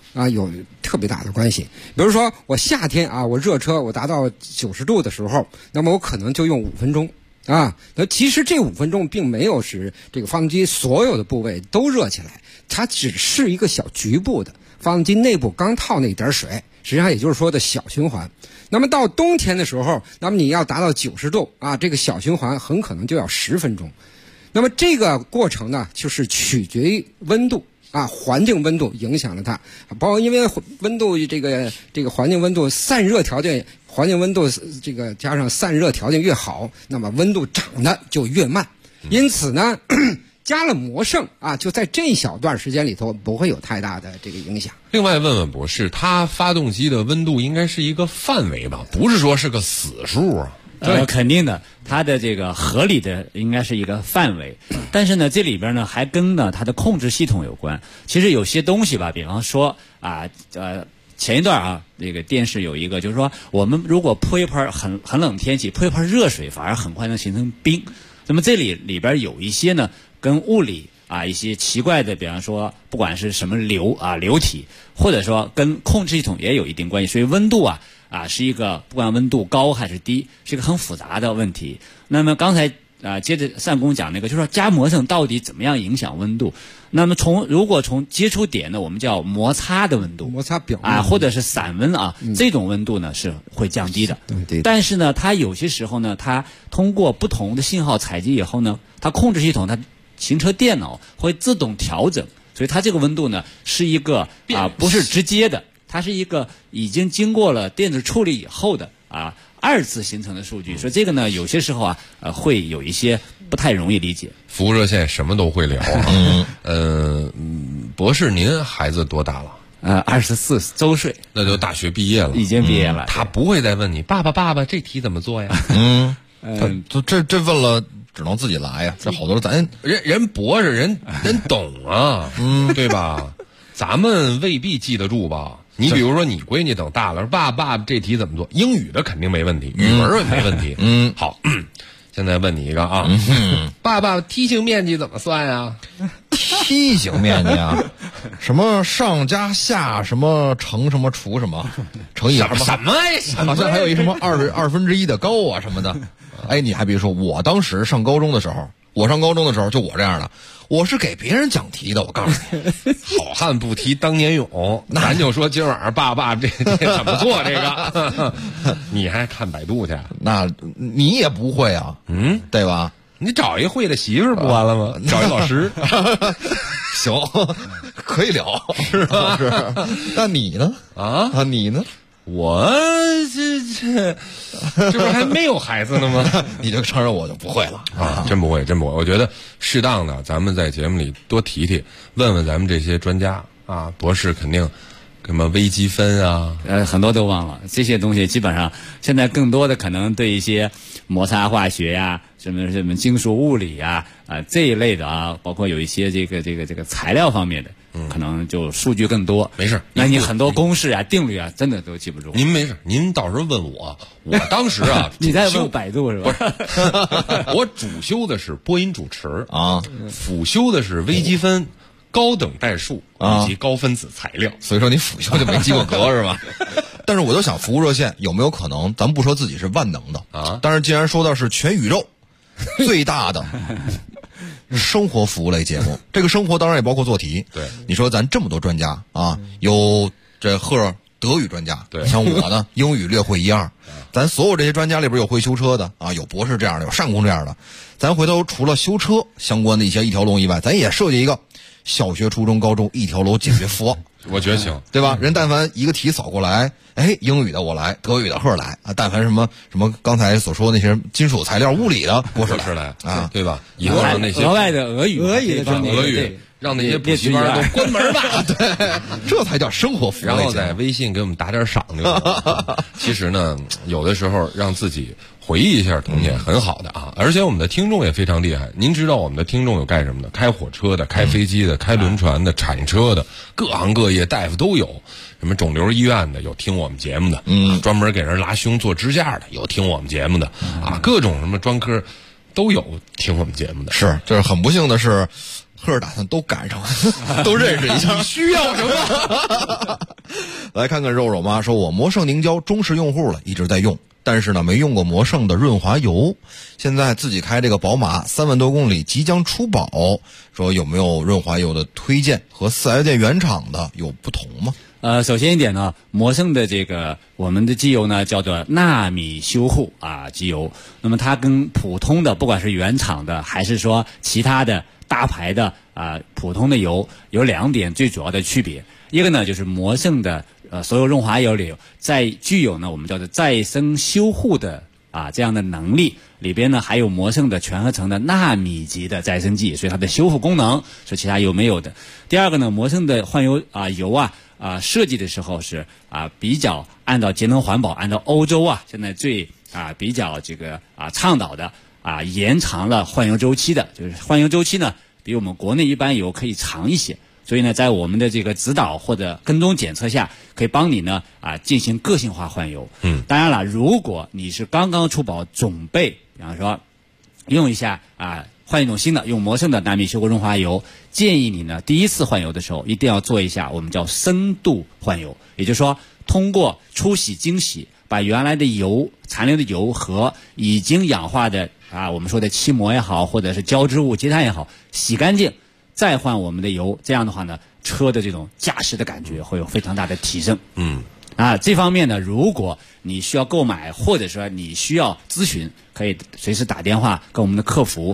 啊有特别大的关系。比如说我夏天啊，我热车我达到90度的时候，那么我可能就用5分钟啊。那其实这5分钟并没有使这个发动机所有的部位都热起来，它只是一个小局部的发动机内部刚套那点水，实际上也就是说的小循环。那么到冬天的时候，那么你要达到90度啊，这个小循环很可能就要10分钟。那么这个过程呢，就是取决于温度啊，环境温度影响了它，包括因为温度这个环境温度散热条件，环境温度这个加上散热条件越好，那么温度涨的就越慢。因此呢，加了魔圣啊，就在这一小段时间里头不会有太大的这个影响。 另外问问博士，它发动机的温度应该是一个范围吧，不是说是个死数啊？ 肯定的，它的这个合理的应该是一个范围，但是呢，这里边呢还跟呢它的控制系统有关。其实有些东西吧，比方说啊，前一段啊，这个电视有一个，就是说我们如果泼一盆很冷天气，泼一盆热水，反而很快能形成冰。那么这里边有一些呢，跟物理啊一些奇怪的，比方说不管是什么流体，或者说跟控制系统也有一定关系。所以温度啊是一个不管温度高还是低，是一个很复杂的问题。那么刚才接着单工讲那个，就是说加磨蹭到底怎么样影响温度？那么如果从接触点呢，我们叫摩擦的温度， 摩擦表面或者是散温这种温度呢是会降低的。 对。 但是呢，它有些时候呢，它通过不同的信号采集以后呢，它控制系统它行车电脑会自动调整，所以它这个温度呢是一个不是直接的，它是一个已经经过了电子处理以后的二次形成的数据。所以这个呢有些时候会有一些不太容易理解。 服务热线什么都会聊博士您孩子多大了 ？24周岁， 那就大学毕业了， 已经毕业了。 他不会再问你爸爸这题怎么做呀？ 这问了只能自己来呀。这好多咱人博士人懂啊，对吧？咱们未必记得住吧？你比如说你闺女等大了，爸爸这题怎么做？英语的肯定没问题，语文也没问题。好，现在问你一个啊，爸爸梯形面积怎么算呀？ 梯形面积啊，什么上加下，什么乘什么除什么，乘以什么呀？ 好像还有一什么二分之一的高啊什么的。哎，你还别说，我当时上高中的时候就我这样的，我是给别人讲题的。我告诉你， 好汉不提当年勇，咱就说今晚上爸这怎么做这个？你还看百度去？ 那你也不会啊？对吧？ 你找一会的媳妇儿不完了吗？找一老师， 行，可以聊，是吧？是。那你呢？你呢？ 我这不是还没有孩子呢吗？ 你就承认我就不会了啊！真不会。我觉得适当的，咱们在节目里多提，问问咱们这些专家啊，博士肯定什么微积分啊， 很多都忘了这些东西。基本上现在更多的可能对一些摩擦化学呀、什么金属物理呀这一类的包括有一些这个材料方面的。可能就数据更多， 没事。 那你很多公式定律真的都记不住。 您没事，您到时候问我当时你在问百度是吧？ 不是，我主修的是播音主持辅修的是微积分、高等代数以及高分子材料。 所以说你辅修就没及过格是吧？但是我就想，服务热线有没有可能，咱不说自己是万能的但是既然说到是全宇宙最大的生活服务类节目，这个生活当然也包括做题。 对， 你说咱这么多专家有这德语专家， 对， 像我呢英语略会一二，咱所有这些专家里边有会修车的有博士这样的，有上工这样的。咱回头除了修车相关的一些一条龙以外，咱也设计一个小学、初中、高中一条龙解决方案。 我觉得行， 对吧？人但凡一个题扫过来，英语的我来，德语的贺来但凡什么刚才所说的那些金属材料、物理的博士来对吧？以后让那些额外的俄语让那些补习班都关门吧。 对，这才叫生活服务。 然后在微信给我们打点赏就行。其实呢，有的时候让自己回忆一下童年很好的而且我们的听众也非常厉害。您知道我们的听众有干什么的？开火车的、开飞机的、开轮船的、铲车的，各行各业大夫都有。什么肿瘤医院的有听我们节目的，专门给人拉胸做支架的有听我们节目的各种什么专科都有听我们节目的。 是，就是很不幸的是， 赫尔打算都赶上，都认识一下。 你需要什么？ 来看看肉肉妈说，我魔圣凝胶忠实用户了，一直在用，但是呢没用过魔圣的润滑油，现在自己开这个宝马3万多公里即将出保，说有没有润滑油的推荐，和4S店原厂的有不同吗？ 首先一点呢，魔圣的这个我们的机油呢叫做纳米修护机油，那么它跟普通的不管是原厂的还是说其他的大牌的普通的油有2点最主要的区别，一个呢就是魔圣的所有润滑油里具有呢我们叫做再生修护的这样的能力，里边呢还有魔圣的全合成的纳米级的再生剂，所以它的修复功能是其他油没有的。第二个呢，魔圣的换油油设计的时候是比较按照节能环保，按照欧洲现在最比较这个倡导的延长了换油周期的，就是换油周期呢比我们国内一般油可以长一些。所以呢，在我们的这个指导或者跟踪检测下，可以帮你呢进行个性化换油。当然了，如果你是刚刚出保，准备比方说用一下换一种新的，用魔圣的纳米修护润滑油，建议你呢第一次换油的时候一定要做一下我们叫深度换油，也就是说通过冲洗清洗，把原来的油残留的油和已经氧化的我们说的漆膜也好，或者是胶质物积碳也好，洗干净。再换我们的油，这样的话呢，车的这种驾驶的感觉会有非常大的提升。这方面呢，如果你需要购买或者说你需要咨询，可以随时打电话跟我们的客服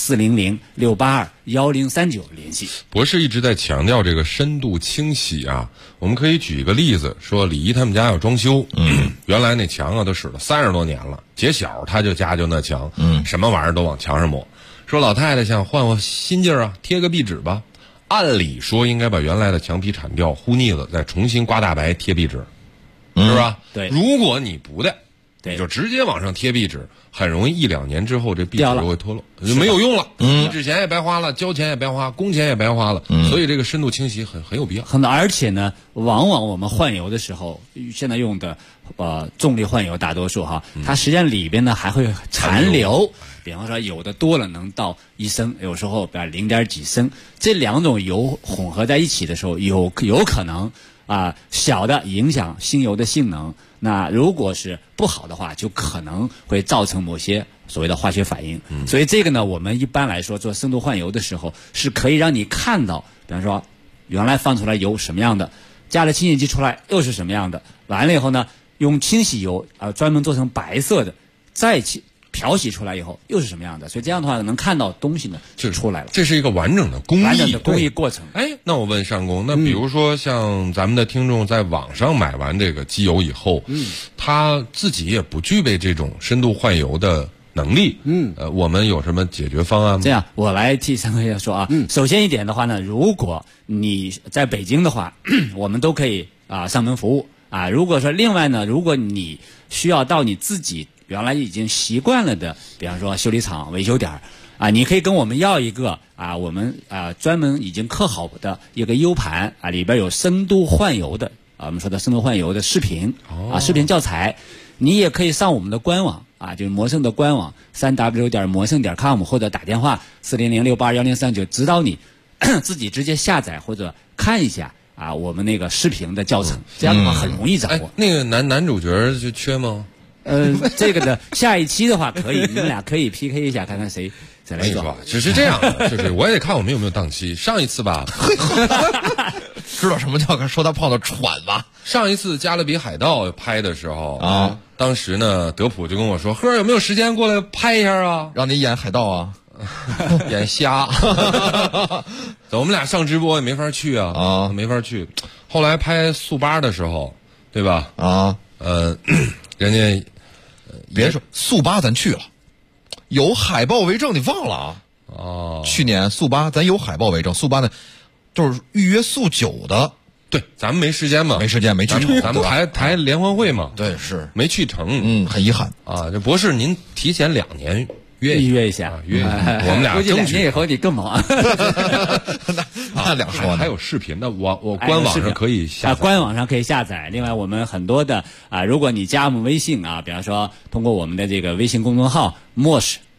400-682-1039联系。 博士一直在强调这个深度清洗我们可以举一个例子，说李姨他们家要装修，原来那墙都使了30多年了，结小他家就那墙，什么玩意儿都往墙上抹。说老太太想换新劲儿贴个壁纸吧，按理说应该把原来的墙皮铲掉，糊腻了，再重新刮大白贴壁纸，是吧？ 对。 如果你不带，你就直接往上贴壁纸，很容易1-2年之后这壁纸就会脱落，就没有用了。你纸钱也白花了，交钱也白花，工钱也白花了。所以这个深度清洗很有必要。 而且呢，往往我们换油的时候，现在用的重力换油大多数它实际上里边呢还会残留。比方说有的多了能到1升，有时候0.几升，这2种油混合在一起的时候，有可能小的影响新油的性能，那如果是不好的话，就可能会造成某些所谓的化学反应。所以这个呢，我们一般来说做深度换油的时候，是可以让你看到，比方说原来放出来油什么样的，加了清洗剂出来又是什么样的，完了以后呢，用清洗油专门做成白色的，再漂洗出来以后又是什么样的，所以这样的话能看到东西呢就出来了。 这是一个完整的工艺过程。 那我问上工，那比如说像咱们的听众在网上买完这个机油以后，他自己也不具备这种深度换油的能力，我们有什么解决方案吗？ 这样我来替三哥说首先一点的话呢，如果你在北京的话，我们都可以上门服务如果说另外呢，如果你需要到你自己原来已经习惯了的，比方说修理厂、维修点你可以跟我们要一个我们专门已经刻好的一个 U 盘里边有深度换油的我们说的深度换油的视频视频教材。你也可以上我们的官网就是魔圣的官网3w.魔圣.com， 或者打电话400-682-1039，指导你自己直接下载或者看一下我们那个视频的教程，这样的话很容易掌握。 那个男主角就缺吗？ 这个的下一期的话可以，你们俩可以 PK 一下，看看谁来做。 只是这样，就是我也得看我们有没有档期。上一次吧， 知道什么叫说他泡的喘吧？ 上一次《加勒比海盗》拍的时候当时呢，德普就跟我说：“呵，有没有时间过来拍一下啊？ 让你演海盗演瞎。我们俩上直播也没法去没法去。后来拍速八的时候，对吧？人家别说速八咱去了，有海报为证，你忘了去年速八咱有海报为证，速八呢就是预约速9的。 对，咱们没时间嘛， 没时间没去成， 咱们台联欢会嘛， 对，是没去成， 很遗憾这博士您提前2年约一下， 我们俩估计2年以后你更忙。 那两说呢？ 还有视频的，我官网上可以下载， 官网上可以下载。另外，我们很多的如果你加我们微信比方说通过我们的这个微信公众号 Mosh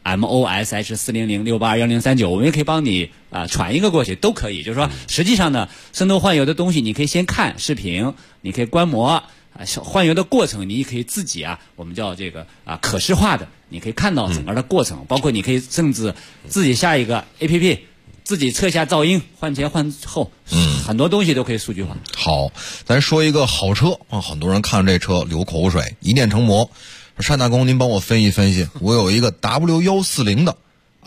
MOSH400-682-1039，我们也可以帮你传一个过去，都可以。就是说，实际上呢，渗透换油的东西，你可以先看视频，你可以观摩换油的过程，你可以自己我们叫这个可视化的，你可以看到整个的过程，包括你可以甚至自己下一个 APP。自己测一下噪音，换前换后，很多东西都可以数据化。 好，咱说一个好车啊，很多人看这车流口水，一念成魔。单大公，您帮我分析分析，我有一个 W140的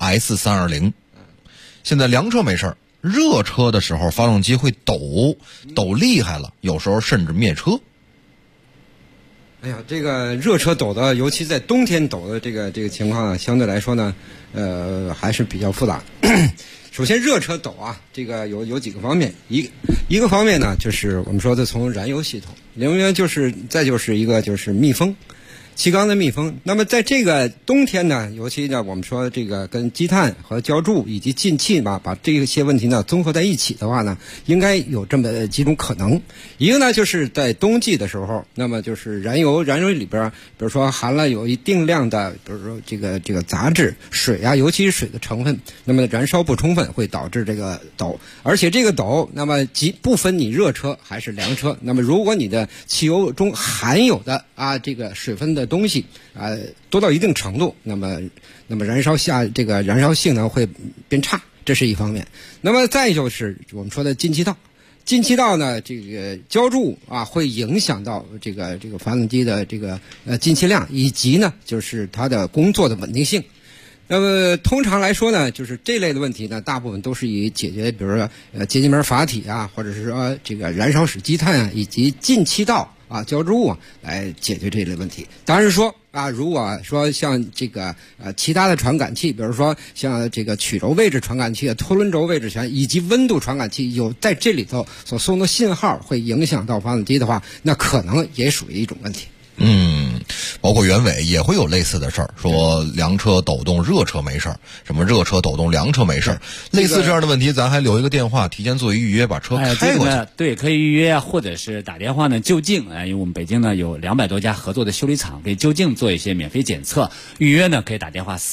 S320，现在凉车没事儿，热车的时候发动机会抖厉害了，有时候甚至灭车。 哎呀，这个热车抖的，尤其在冬天抖的这个情况啊，相对来说呢，还是比较复杂。首先，热车抖这个有几个方面，一个方面呢，就是我们说的从燃油系统，另外再就是一个就是密封。气缸的密封，那么在这个冬天呢，尤其呢，我们说这个跟积碳和浇筑以及进气吧，把这些问题呢综合在一起的话呢，应该有这么几种可能。一个呢，就是在冬季的时候，那么就是燃油里边，比如说含了有一定量的，比如说这个杂质、水尤其是水的成分，那么燃烧不充分会导致这个抖，而且这个抖，那么不分你热车还是凉车，那么如果你的汽油中含有的这个水分的东西多到一定程度，那么燃烧性能会变差，这是一方面。那么再就是我们说的进气道呢，这个浇筑会影响到这个发动机的这个进气量，以及呢就是它的工作的稳定性。那么通常来说呢，就是这类的问题呢，大部分都是以解决，比如说节气门阀体或者是说这个燃烧室积碳以及进气道浇筑来解决这类问题。当然说如果说像这个其他的传感器，比如说像这个曲轴位置传感器、拖轮轴位置以及温度传感器有在这里头所送的信号会影响到发动机的话，那可能也属于一种问题。 包括原委也会有类似的事儿，说凉车抖动热车没事儿，什么热车抖动凉车没事儿，类似这样的问题咱还留一个电话，提前做一预约，把车开过去。 对，可以预约或者是打电话呢就近，因为我们北京呢有200多家合作的修理厂，可以就近做一些免费检测。预约呢可以打电话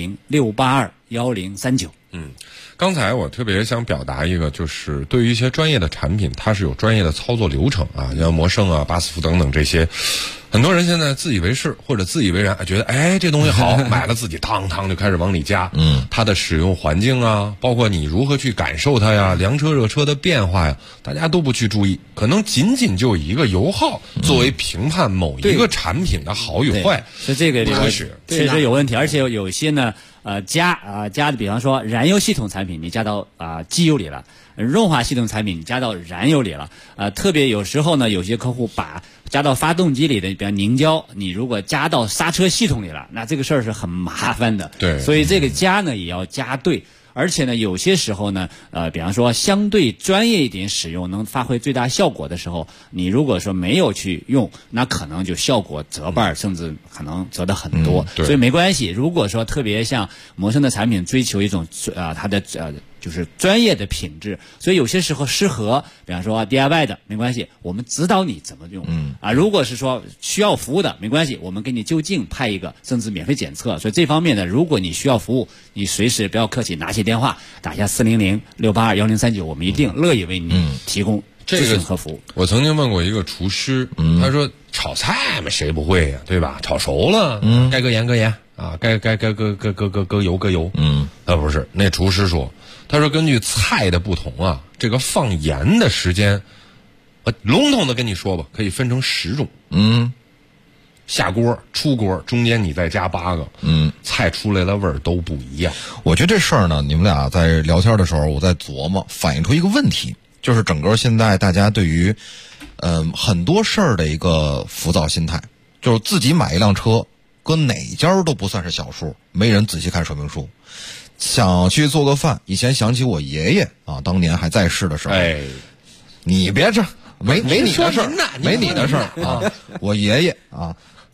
400-682-1039。 刚才我特别想表达一个，就是对于一些专业的产品，它是有专业的操作流程像摩胜巴斯夫等等这些，很多人现在自以为是或者自以为然，觉得这东西好，买了自己当就开始往里加。它的使用环境包括你如何去感受它呀，凉车热车的变化呀，大家都不去注意，可能仅仅就以一个油耗作为评判某一个产品的好与坏， 是这个科学确实有问题，而且有些呢加的，比方说燃油系统产品你加到机油里了，润滑系统产品你加到燃油里了，特别有时候呢，有些客户把加到发动机里的，比方凝胶，你如果加到刹车系统里了，那这个事儿是很麻烦的。 对， 所以这个加呢也要加对。而且呢，有些时候呢，比方说相对专业一点使用，能发挥最大效果的时候，你如果说没有去用，那可能就效果折半，甚至可能折得很多。所以没关系。如果说特别像摩胜的产品追求一种它的就是专业的品质，所以有些时候适合，比方说 DIY 的没关系，我们指导你怎么用。如果是说需要服务的没关系，我们给你就近派一个，甚至免费检测。所以这方面呢，如果你需要服务，你随时不要客气，拿起电话打一下400-682-1039，我们一定乐意为你提供咨询和服务。 我曾经问过一个厨师，他说炒菜嘛谁不会呀，对吧？炒熟了，该搁盐搁盐该搁油搁油。不是，那厨师说，他说根据菜的不同这个放盐的时间，笼统的跟你说吧，可以分成10种。下锅、出锅，中间你再加8个，菜出来的味儿都不一样。 我觉得这事儿呢，你们俩在聊天的时候，我在琢磨，反映出一个问题，就是整个现在大家对于很多事儿的一个浮躁心态，就是自己买一辆车，搁哪家都不算是小数，没人仔细看说明书。想去做个饭，以前想起我爷爷当年还在世的时候，你别这没你的事儿，没你的事儿我爷爷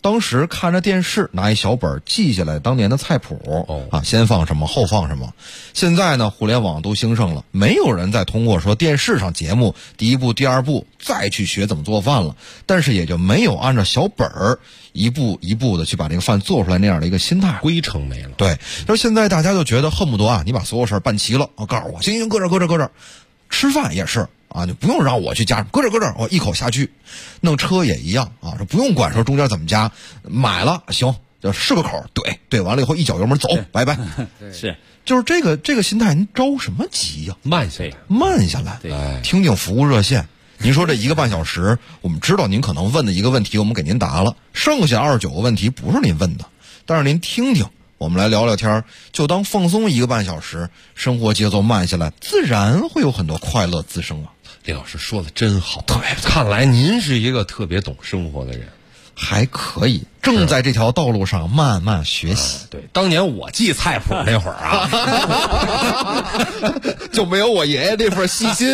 当时看着电视，拿一小本记下来当年的菜谱，先放什么后放什么。现在呢，互联网都兴盛了，没有人再通过说电视上节目第一步第二步再去学怎么做饭了，但是也就没有按照小本儿一步一步的去把这个饭做出来那样的一个心态， 规程没了。 对，就是现在大家就觉得恨不得啊，你把所有事儿办齐了，告诉我行，搁这儿，吃饭也是啊，就不用让我去加，搁这儿，我一口下去。弄车也一样啊，说不用管说中间怎么加，买了行，就是个口，对完了以后一脚油门走，拜拜。 是， 就是这个心态，您着什么急呀？ 慢下来，听听服务热线。您说这1个半小时，我们知道您可能问的一个问题，我们给您答了，剩下29个问题不是您问的，但是您听听，我们来聊聊天，就当放松1个半小时，生活节奏慢下来，自然会有很多快乐滋生啊。 李老师说的真好，对，看来您是一个特别懂生活的人。 还可以，正在这条道路上慢慢学习。 对，当年我记菜谱那会儿啊， 就没有我爷爷那份细心。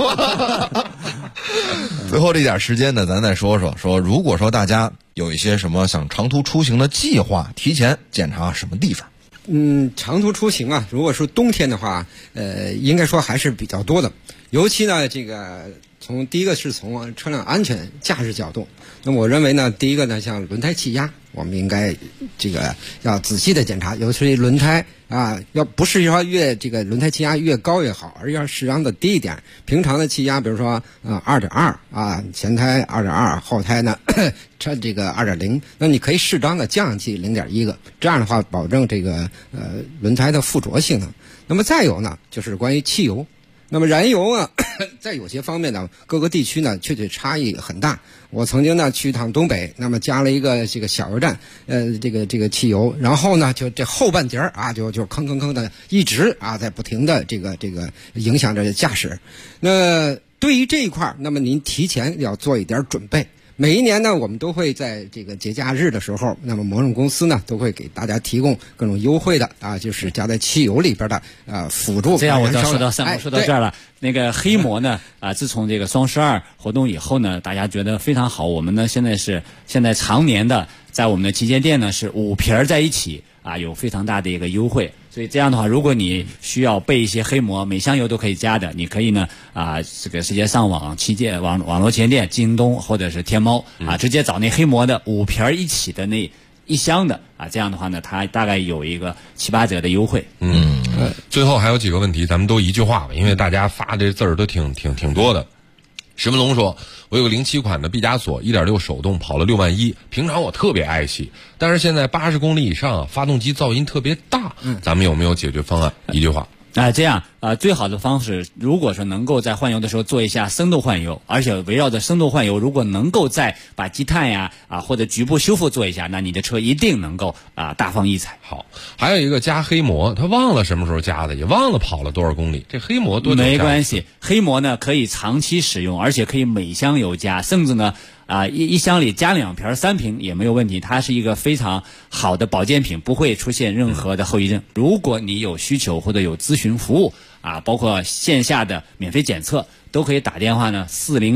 最后这点时间呢，咱再说，如果说大家有一些什么想长途出行的计划，提前检查什么地方？ 长途出行啊，如果说冬天的话，应该说还是比较多的，尤其呢，这个第一个是从车辆安全驾驶角度。那么我认为呢，第一个呢，像轮胎气压，我们应该这个要仔细的检查，尤其是轮胎啊，要不是说这个轮胎气压越高越好，而要适当的低一点。平常的气压，比如说2.2啊，前胎2.2，后胎呢这个2.0，那你可以适当的降去0.1个，这样的话保证这个轮胎的附着性能。那么再有呢，就是关于汽油。那么燃油啊，在有些方面呢，各个地区呢确实差异很大。我曾经呢去一趟东北，那么加了一个这个小油站，这个汽油，然后呢就这后半截啊，就吭的一直啊在不停的这个影响着驾驶。那对于这一块，那么您提前要做一点准备。每一年呢，我们都会在这个节假日的时候，那么某种公司呢都会给大家提供各种优惠的啊，就是加在汽油里边的辅助。 这样我就说到这儿了。那个黑膜呢自从这个双12活动以后呢，大家觉得非常好。我们呢现在常年的在我们的旗舰店呢是5瓶在一起啊，有非常大的一个优惠。所以这样的话，如果你需要备一些黑膜，每箱油都可以加的，你可以呢这个直接上网网络旗舰店京东或者是天猫直接找那黑膜的5瓶一起的那一箱的这样的话呢，它大概有一个7、8折的优惠。 最后还有几个问题，咱们都一句话吧，因为大家发这字儿都挺多的。石文龙说，我有个07款的毕加索 1.6 手动跑了6万1，平常我特别爱惜，但是现在80公里以上发动机噪音特别大，咱们有没有解决方案？一句话。 这样最好的方式，如果说能够在换油的时候做一下深度换油，而且围绕着深度换油，如果能够再把积碳或者局部修复做一下，那你的车一定能够大放异彩。 好，还有一个加黑膜，他忘了什么时候加的，也忘了跑了多少公里，这黑膜多久加？ 没关系，黑膜呢可以长期使用，而且可以每箱油加，甚至呢一箱里加2瓶3瓶也没有问题，它是一个非常好的保健品，不会出现任何的后遗症。如果你有需求或者有咨询服务包括线下的免费检测，都可以打电话呢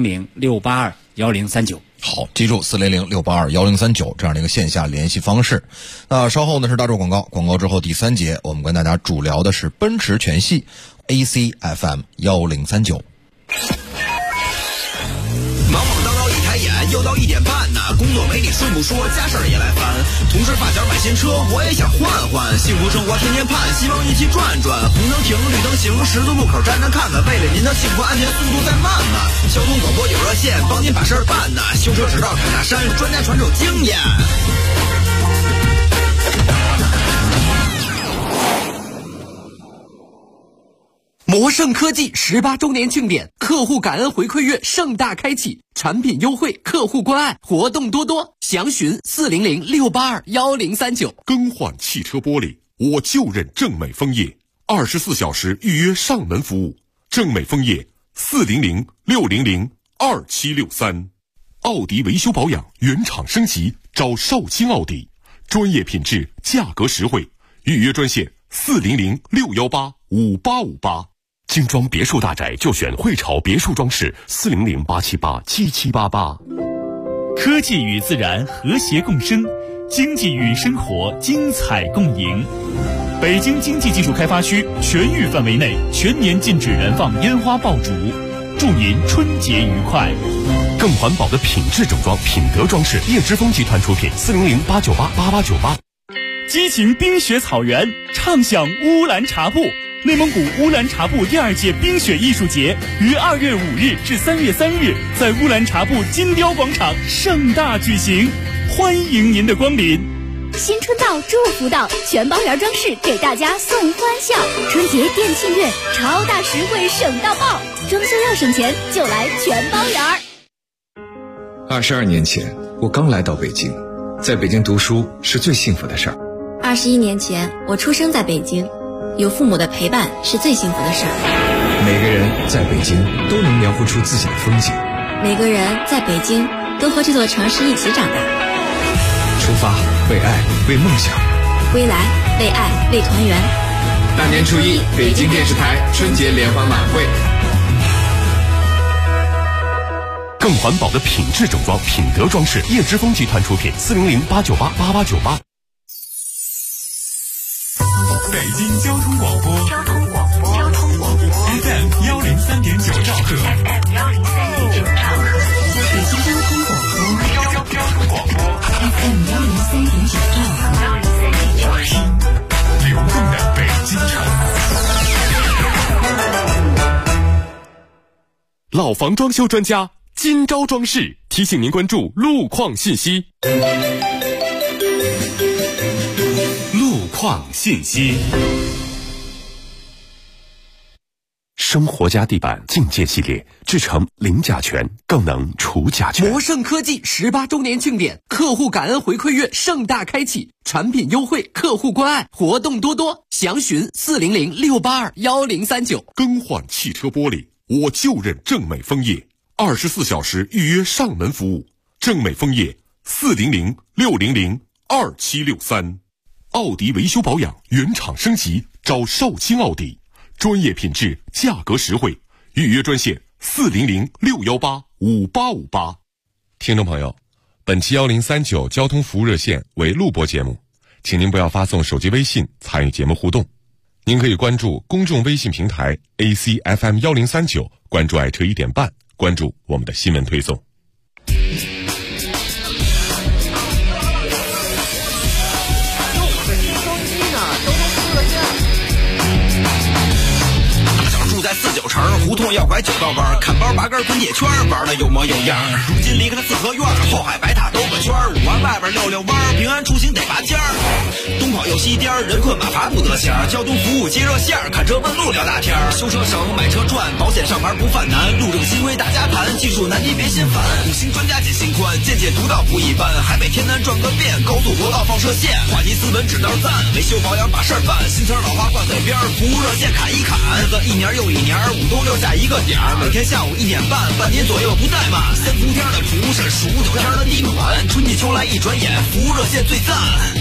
400-682-1039。 好，记住400-682-1039这样的一个线下联系方式。那稍后呢是大众广告之后第3节，我们跟大家主聊的是奔驰全系 ACFM 1039。 又到1点半呢，工作没你顺不说，家事儿也来烦。同事发小买新车，我也想换换。幸福生活天天盼，希望一起转转。红灯停，绿灯行，十字路口站站看看，为了您的幸福安全，速度再慢慢。交通广播有热线，帮您把事儿办呢。修车直到坎大山，专家传授经验。 摩盛科技18周年庆典，客户感恩回馈月盛大开启，产品优惠，客户关爱，活动多，详询400-682-1039。 更换汽车玻璃，我就认正美枫叶，24小时预约上门服务。正美枫叶400-600-2763。奥迪维修保养原厂升级，找绍兴奥迪，专业品质，价格实惠，预约专线400-618-5858。精装别墅大宅就选汇潮别墅装饰，400-878-7788。 科技与自然和谐共生，经济与生活精彩共赢。北京经济技术开发区全域范围内全年禁止燃放烟花爆竹，祝您春节愉快。 更环保的品质整装，品德装饰，叶之峰集团出品，400-898-8898。 激情冰雪草原，畅享乌兰察布。内蒙古乌兰察布第2届冰雪艺术节于2月5日至3月3日在乌兰察布金雕广场盛大举行，欢迎您的光临。 新春到，祝福到，全包圆装饰给大家送欢笑。春节店庆月，超大实惠，省到爆！装修要省钱，就来全包圆。 22年前，我刚来到北京，在北京读书是最幸福的事儿。 21年前，我出生在北京，有父母的陪伴是最幸福的事儿。 每个人在北京都能描绘出自己的风景， 每个人在北京都和这座城市一起长大。 出发，为爱，为梦想； 归来，为爱，为团圆。 大年初一，北京电视台春节联欢晚会。 更环保的品质整装，品德装饰，叶之峰集团出品，400-898-8898。 北京交通广播，FM 103.9兆赫，北京交通广播，FM 103.9兆赫，听流动的北京城。 老房装修专家金招装饰提醒您关注路况信息。路况信息。生活家地板境界系列制成零甲醛，更能除甲醛。 魔盛科技18周年庆典，客户感恩回馈月盛大开启，产品优惠，客户关爱，活动多多，详询400-682-1039。 更换汽车玻璃，我就认正美枫叶，24小时预约上门服务。正美枫叶400-600-2763。奥迪维修保养原厂升级，找绍兴奥迪，专业品质，价格实惠，预约专线400-618-5858。 听众朋友，本期1039交通服务热线为录播节目，请您不要发送手机微信参与节目互动。您可以关注公众微信平台 ACFM 1039，关注爱车1点半，关注我们的新闻推送。 住在49城，胡同要拐9道弯，看包拔根滚铁圈，玩的有模有样。如今离开了四合院，后海白塔兜个圈，5环外边溜溜弯，平安出行得拔尖儿。东跑又西颠，人困马乏不得闲，交通服务接热线，看车问路聊大天。修车省，买车赚，保险上牌不犯难，路政新规大家谈，技术难题别心烦。5星专家解心宽，见解独到不一般，海北天南转个遍，高速国道放射线，话题斯文指道赞，维修保养把事儿办，新车老花挂嘴边，服务热线砍一砍，日子一年又一年，5冬6夏一个点儿，每天下午1点半，半年左右不怠慢。3伏天的蒲是数9天的地暖，春季秋来一转眼，服务热线最赞。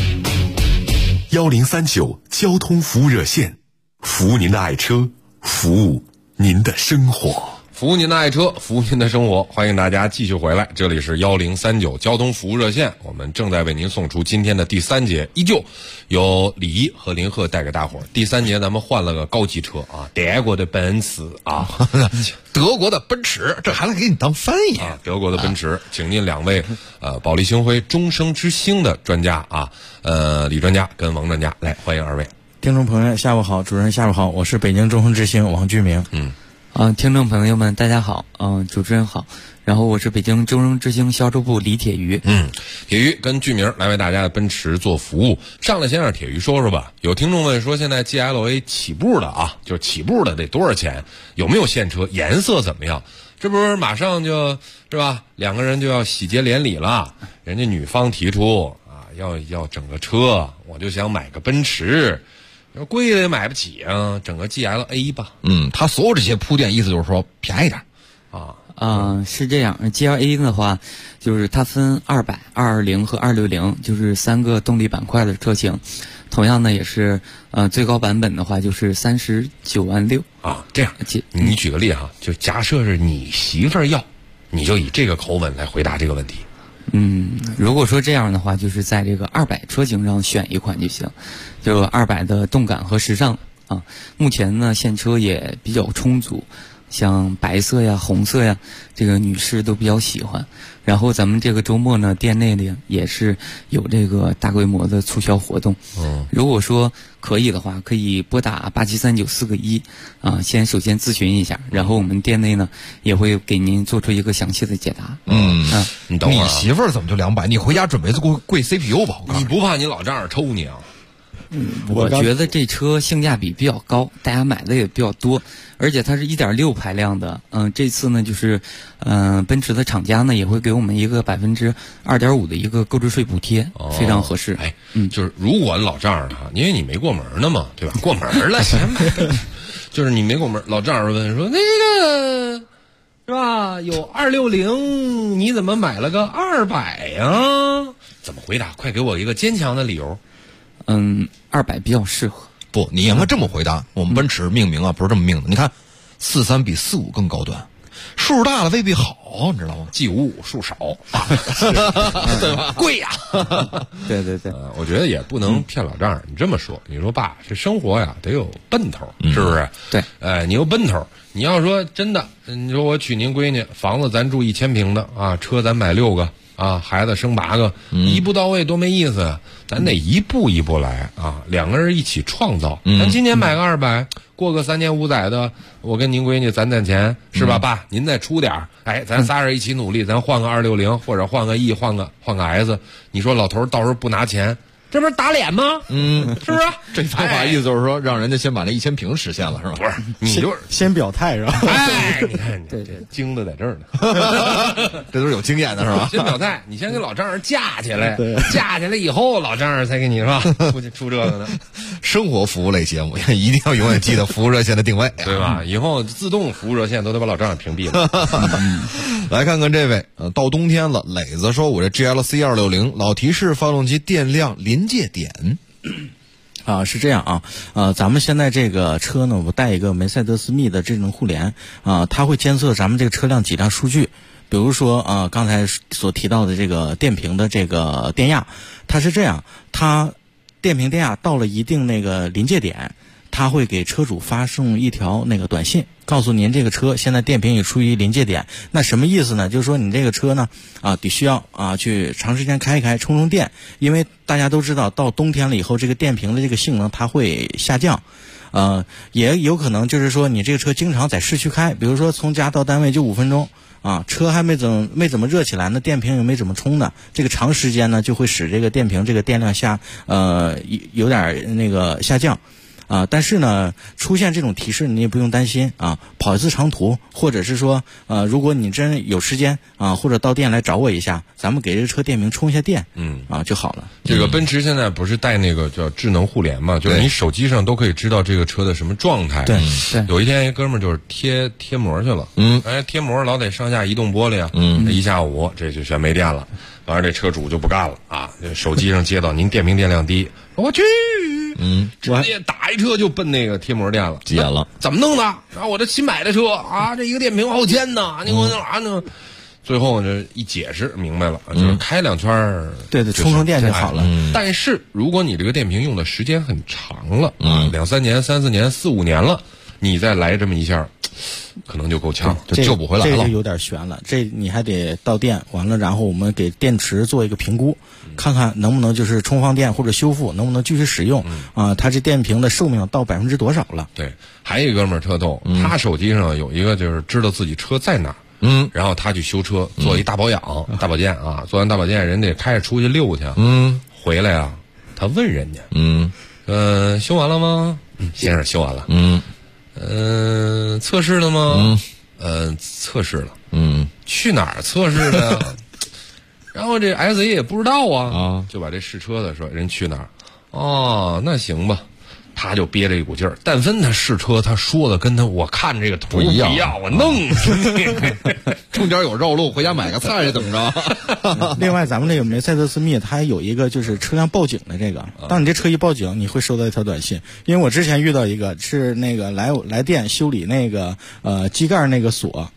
1039交通服务热线，服务您的爱车，服务您的生活。 服务您的爱车，服务您的生活，欢迎大家继续回来，这里是1039交通服务热线，我们正在为您送出今天的第3节，依旧由李一和林鹤带给大伙儿。第3节咱们换了个高级车啊，德国的奔驰啊， 德国的奔驰，这还能给你当翻译啊？德国的奔驰，请进2位保利星辉终生之星的专家啊，李专家跟王专家，来欢迎2位。 听众朋友下午好，主持人下午好，我是北京终生之星王居明。 听众朋友们大家好，主持人好，然后我是北京终生之星销售部李铁鱼。 铁鱼跟居明来为大家的奔驰做服务。上来先让铁鱼说说吧，有听众问说现在 GLA 起步的啊，就是起步的得多少钱，有没有现车，颜色怎么样，这不是马上就是吧，2个人就要喜结连理了，人家女方提出啊要整个车，我就想买个奔驰，贵的也买不起啊，整个 GLA 吧。 他所有这些铺垫意思就是说便宜点是这样。GLA 的话，就是它分200、220和260，就是3个动力板块的车型。同样呢，也是最高版本的话就是39万6 啊。这样，你举个例哈，就假设是你媳妇儿要，你就以这个口吻来回答这个问题。 如果说这样的话，就是在这个200车型上选一款就行，就200的动感和时尚啊。目前呢，现车也比较充足，像白色呀、红色呀，这个女士都比较喜欢。然后咱们这个周末呢，店内呢也是有这个大规模的促销活动。如果说可以的话，可以拨打873941啊，首先咨询一下，然后我们店内呢也会给您做出一个详细的解答。 你等会儿你媳妇儿怎么就200？你回家准备贵 CPU 吧？ 你不怕你老丈人抽你啊？ 我觉得这车性价比比较高，大家买的也比较多，而且它是1.6排量的。这次呢就是奔驰的厂家呢也会给我们一个2.5%的一个购置税补贴，非常合适。 就是如果老丈人因为你没过门呢嘛，对吧？过门了谁买？就是你没过门，老丈人问说那个是吧？有260，你怎么买了个200呀？怎么回答？快给我一个坚强的理由。 200比较适合。 不，你应该这么回答。我们奔驰命名不是这么命的。你看，43比45更高端，数大了未必好，你知道吗 ？G55数少，对吧？贵呀。 对对对， 我觉得也不能骗老丈人。你这么说，你说爸，这生活呀得有奔头，是不是？ 对， 你有奔头。你要说真的，你说我娶您闺女，房子咱住1000平的啊，车咱买6个。孩子生8个，一步到位多没意思啊！咱得一步一步来啊，两个人一起创造。咱今年买个200，过个3年5载的，我跟您闺女攒钱，是吧？爸，您再出点咱仨人一起努力，咱换个260，或者换个 E， 换个 S。你说老头到时候不拿钱，这不是打脸吗？是不是？ 这方法意思就是说，让人家先把那1000平实现了，是吧？ 不是，你就是先表态是吧？ 你看，对，精的在这儿呢， 这都是有经验的是吧？ 先表态，你先给老丈人架起来，架起来以后，老丈人才给你是吧？出这个呢。 生活服务类节目一定要永远记得服务热线的定位， 对吧？以后自动服务热线都得把老丈人屏蔽了。 来看看这位，到冬天了，磊子说我这 GLC 260老提示发动机电量临界点。 是这样咱们现在这个车呢，我带一个梅赛德斯密的智能互联它会监测咱们这个车辆几大数据，比如说刚才所提到的这个电瓶的这个电压，它是这样，它电瓶电压到了一定那个临界点，它会给车主发送一条那个短信，告诉您这个车现在电瓶也处于临界点。那什么意思呢？就是说你这个车呢得需要去长时间开一开，充电，因为大家都知道到冬天了以后，这个电瓶的这个性能它会下降。也有可能就是说你这个车经常在市区开，比如说从家到单位就5分钟车还没怎么热起来呢，电瓶也没怎么充呢，这个长时间呢就会使这个电瓶这个电量有点那个下降。但是呢，出现这种提示你也不用担心跑一次长途，或者是说如果你真有时间或者到店来找我一下，咱们给这个车电瓶充一下电就好了。 这个奔驰现在不是带那个叫智能互联嘛，就是你手机上都可以知道这个车的什么状态。 对， 有一天一哥们儿就是贴膜去了，贴膜老得上下移动玻璃啊，一下午这就全没电了，完了这车主就不干了手机上接到您电瓶电量低，我去。直接打一车就奔那个贴膜店了， 急眼了， 怎么弄的？我这新买的车这一个电瓶好几千呢，你给我弄啥呢？最后这一解释明白了，就是开2圈对，充电就好了。 但是如果你这个电瓶用的时间很长了2、3年、3、4年、4、5年了，你再来这么一下，可能就够呛，就救不回来了。 这就有点悬了，这你还得到店，完了然后我们给电池做一个评估，看看能不能就是充放电或者修复，能不能继续使用它这电瓶的寿命到多少了？ 对，还有一哥们儿特逗，他手机上有一个就是知道自己车在哪儿。然后他去修车，做一大保养、大保健做完大保健，人得开着出去溜去，回来他问人家，修完了吗？先生修完了，测试了吗？测试了，去哪儿测试的？然后这 SE 也不知道就把这试车的说人去哪儿？那行吧。他就憋着一股劲儿，但凡他试车，他说的跟我看这个图一样， 我弄死你！ 中间有绕路，回家买个菜怎么着？ 另外，咱们这个梅赛德斯密它还有一个就是车辆报警的这个，当你这车一报警，你会收到一条短信。因为我之前遇到一个是那个来电修理那个机盖那个锁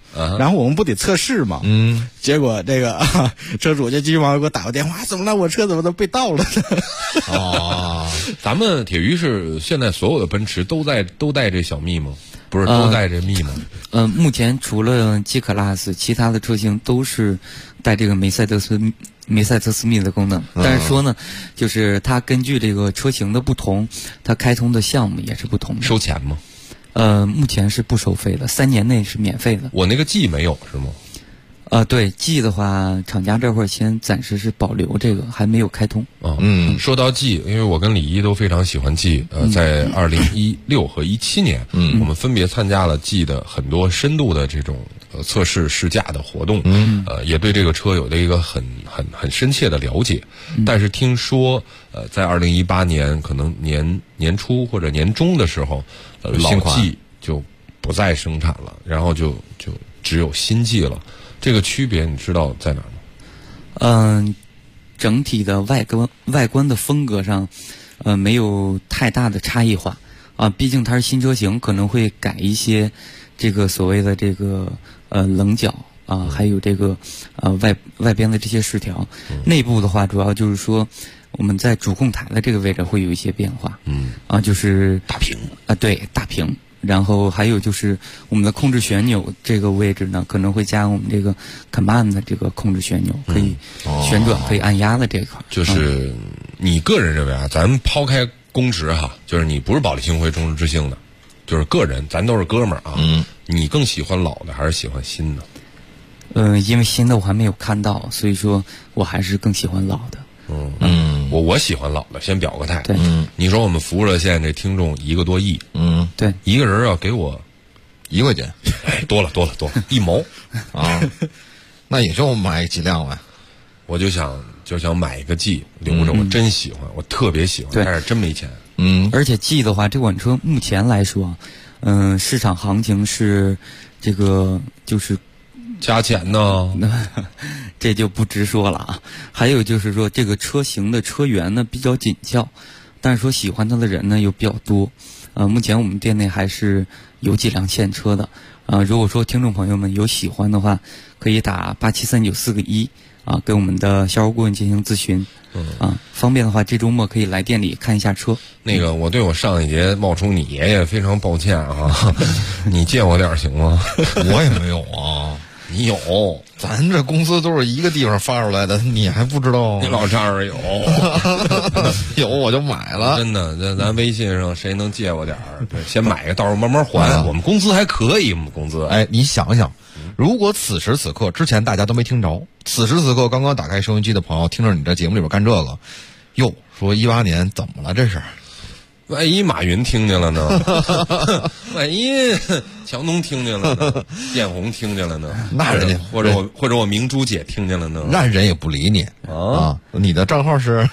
然后我们不得测试嘛，结果这个车主就急急忙忙给我打个电话，怎么了？我车怎么都被盗了呢？ 咱们铁鱼是现在所有的奔驰都带这小蜜吗？不是都带这蜜吗？ 目前除了 G Class， 其他的车型都是带这个梅赛德斯密的功能。但是说呢，就是它根据这个车型的不同，它开通的项目也是不同的。 收钱吗？ 目前是不收费的，3年内是免费的。 我那个 G 没有是吗？ 对 G 的话，厂家这会儿先暂时是保留这个，还没有开通。 说到 G， 因为我跟李一都非常喜欢 G， 在2016和17年，我们分别参加了 G 的很多深度的这种测试试驾的活动，也对这个车有了一个很深切的了解。但是听说，在2018年可能年初或者年中的时候，老 G 就不再生产了，然后就只有新 G 了。这个区别你知道在哪儿吗？ 整体的外观的风格上，没有太大的差异化啊。毕竟它是新车型，可能会改一些这个所谓的这个棱角啊，还有这个外边的这些饰条。内部的话，主要就是说我们在主控台的这个位置会有一些变化。就是大屏啊，对，大屏。然后还有就是我们的控制旋钮这个位置呢，可能会加我们这个 command 的这个控制旋钮，可以旋转、可以按压的这块。 就是你个人认为啊，咱抛开公职哈，就是你不是保利星辉、中日之星的，就是个人，咱都是哥们儿啊。你更喜欢老的还是喜欢新的？ 因为新的我还没有看到，所以说我还是更喜欢老的。 我喜欢老的，先表个态。你说我们服务热线这听众1个多亿， 对， 一个人要给我 1块钱， 多了1毛啊，那也就买几辆呗。 我就想买一个 G 留着，我真喜欢，我特别喜欢，但是真没钱。 而且 G 的话，这款车目前来说，市场行情是这个就是加钱呢， 这就不直说了啊。还有就是说，这个车型的车源呢比较紧俏，但是说喜欢它的人呢又比较多。目前我们店内还是有几辆现车的。如果说听众朋友们有喜欢的话，可以打873941个1啊，跟我们的销售顾问进行咨询。方便的话，这周末可以来店里看一下车。 那个，我对我上一节冒充你爷爷非常抱歉啊，你借我点行吗？ 我也没有啊。 你有， 咱这公司都是一个地方发出来的，你还不知道？ 你老丈人有， 有我就买了。 真的，咱微信上谁能借我点儿？对，先买个，到时候慢慢还。我们工资还可以，我们工资。 哎，你想想，如果此时此刻之前大家都没听着，此时此刻刚刚打开收音机的朋友，听着你这节目里边干这个，哟，说18年怎么了？这是？ 万一马云听见了呢？万一强东听见了呢？艳红听见了呢？ 那人家或者我明珠姐听见了呢？ 那人也不理你啊！你的账号是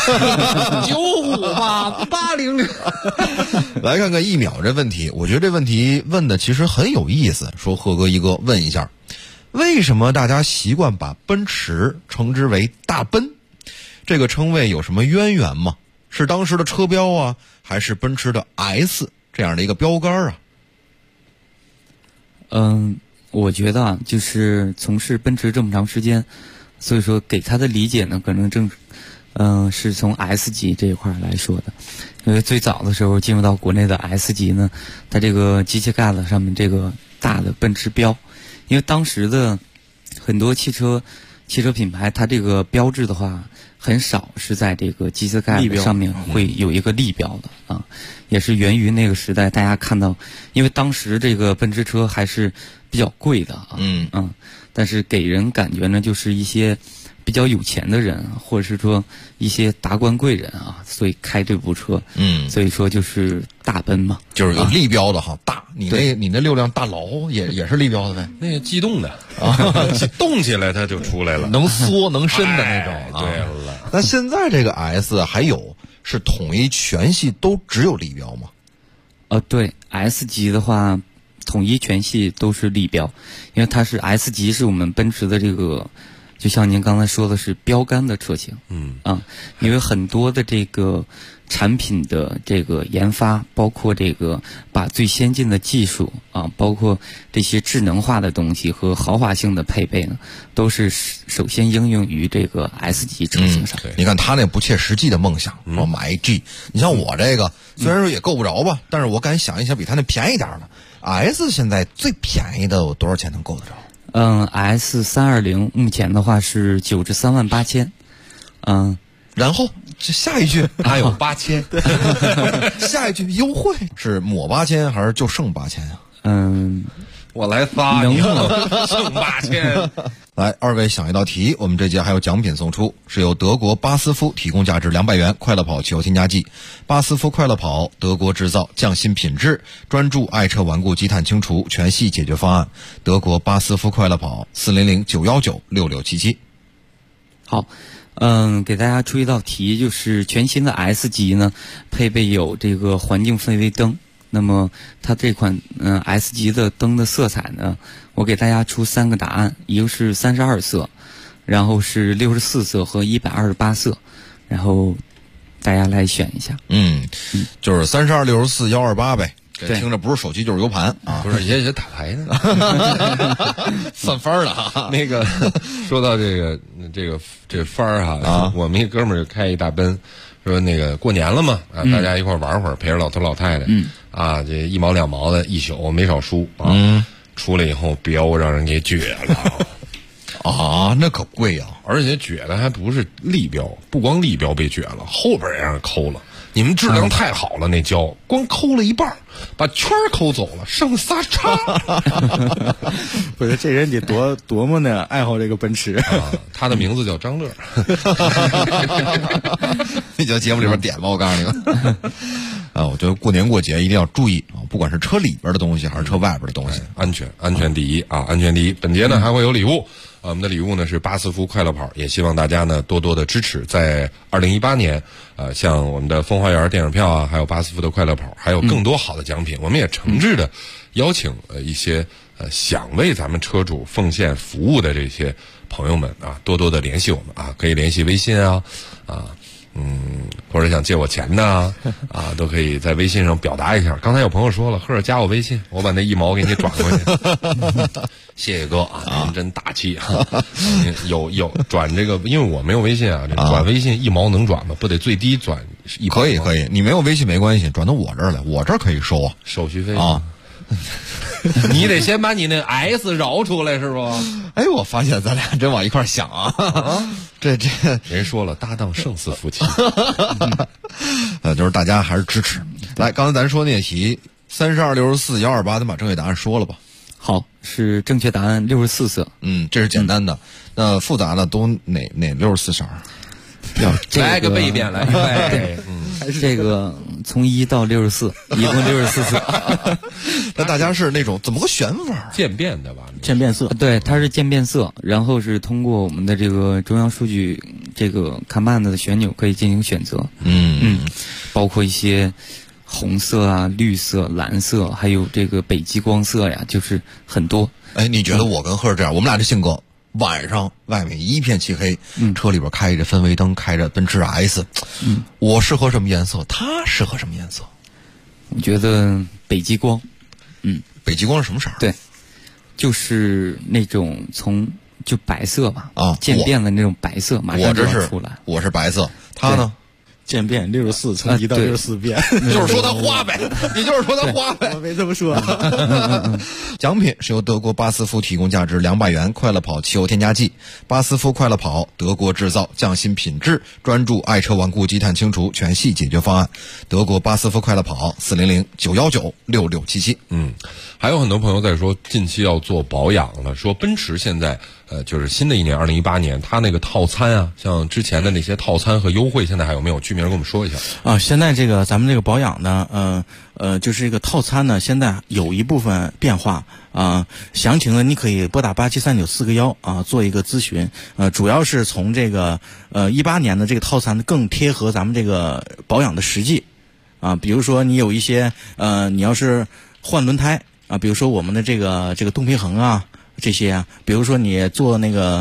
958-800。来看看1秒这问题，我觉得这问题问的其实很有意思。说贺哥一哥问一下，为什么大家习惯把奔驰称之为大奔？这个称谓有什么渊源吗？是当时的车标啊，还是奔驰的 S 这样的一个标杆啊？我觉得啊，就是从事奔驰这么长时间，所以说给他的理解呢，可能是从 S 级这一块来说的。因为最早的时候进入到国内的 S 级呢，它这个机器盖子上面这个大的奔驰标，因为当时的很多汽车品牌，它这个标志的话，很少是在这个机器盖子上面会有一个立标的啊，也是源于那个时代大家看到，因为当时这个奔驰车还是比较贵的啊，但是给人感觉呢，就是一些比较有钱的人，或者是说一些达官贵人啊，所以开这部车，所以说就是大奔嘛， 就是有立标的哈，大。你那6辆大劳也是立标的呗？ 那个机动的啊，动起来它就出来了， 能缩能伸的那种。 对了， 那现在这个 S 还有是统一全系都只有立标吗？ 对 ，S 级的话，统一全系都是立标，因为它是 S 级是我们奔驰的这个就像您刚才说的是标杆的车型，因为很多的这个产品的这个研发，包括这个把最先进的技术包括这些智能化的东西和豪华性的配备呢，都是首先应用于这个 S 级车型上。 你看他那不切实际的梦想，说买一 G，你像我这个虽然说也够不着吧，但是我敢想一想比他那便宜点的 S， 现在最便宜的有多少钱能够得着 ？S320 目前的话是938000， 然后这下一句还有8000， 下一句优惠是抹8000还是就剩8000啊？ 我来仨，你剩8000。 来，二位想一道题，我们这节还有奖品送出，是由德国巴斯夫提供价值200元快乐跑汽油添加剂。巴斯夫快乐跑，德国制造，匠心品质，专注爱车顽固积碳清除全系解决方案。德国巴斯夫快乐跑，400-919-6677。 好。给大家出一道题，就是全新的 S 级呢，配备有这个环境氛围灯。那么它这款S 级的灯的色彩呢，我给大家出3个答案，一个是32色，然后是64色和128色，然后大家来选一下。 就是32、64、128呗。这听着不是手机就是 U 盘啊， 不是也打牌呢， 算番了哈。 那个说到这番儿哈，我们一哥们儿开一大奔，说那个过年了嘛大家一块玩会儿，陪着老头老太太，这1毛2毛的一宿没少输出来以后标让人给撅了那可贵啊， 而且撅的还不是立标，不光立标被撅了，后边也让人抠了。你们质量太好了，那胶光抠了一半，把圈抠走了，剩仨叉。 不是，这人得多么的爱好这个奔驰他的名字叫张乐。 那就节目里边点吧，我告诉你们。我觉得过年过节一定要注意不管是车里边的东西还是车外边的东西， 安全第一安全第一。本节呢还会有礼物。我们的礼物呢是巴斯夫快乐跑，也希望大家呢多多的支持。在2018年，像我们的风花园电影票还有巴斯夫的快乐跑，还有更多好的奖品，我们也诚挚的邀请一些想为咱们车主奉献服务的这些朋友们多多的联系我们可以联系微信或者想借我钱的都可以在微信上表达一下。刚才有朋友说了，或者加我微信，我把那1毛给你转过去。谢谢哥您真大气有转这个，因为我没有微信转微信1毛能转吗？不得最低转1毛？ 可以，你没有微信没关系，转到我这儿来，我这儿可以收手续费你得先把你那 S 饶出来是不？ 我发现咱俩真往一块想这人说了，搭档胜似夫妻。 就是大家还是支持。来，刚才咱说那题32、64、128，咱把正确答案说了吧。 好，是正确答案64色。 这是简单的。那复杂的都哪64色？ 来个背一遍来。 这个从1到64，一共64色。 那大家是那种怎么个选法？ 渐变的吧？ 渐变色。 对，它是渐变色，然后是通过我们的这个中央数据这个看板的旋钮可以进行选择。包括一些红色绿色、蓝色，还有这个北极光色呀，就是很多。 你觉得我跟赫这样，我们俩这性格，晚上外面一片漆黑，车里边开着氛围灯，开着奔驰 S，我适合什么颜色？他适合什么颜色？ 我觉得北极光。 北极光是什么色？ 对，就是那种就白色吧，渐变的那种白色，马上就要出来。 我是白色，他呢？ 渐变64，从1到64变， 就是说他花呗，你就是说他花呗， 我没这么说。 奖品是由德国巴斯夫提供价值200元快乐跑汽油添加剂。巴斯夫快乐跑，德国制造，匠心品质，专注爱车顽固积碳清除全系解决方案。德国巴斯夫快乐跑，400-919-6677。 还有很多朋友在说近期要做保养了，说奔驰现在就是新的一年2018年，它那个套餐像之前的那些套餐和优惠，现在还有没有？居民跟我们说一下现在这个咱们这个保养呢，就是这个套餐呢，现在有一部分变化详情呢你可以拨打8739-4个1做一个咨询。主要是从这个18年的这个套餐更贴合咱们这个保养的实际比如说你有一些你要是换轮胎比如说我们的这个动平衡这些啊，比如说你做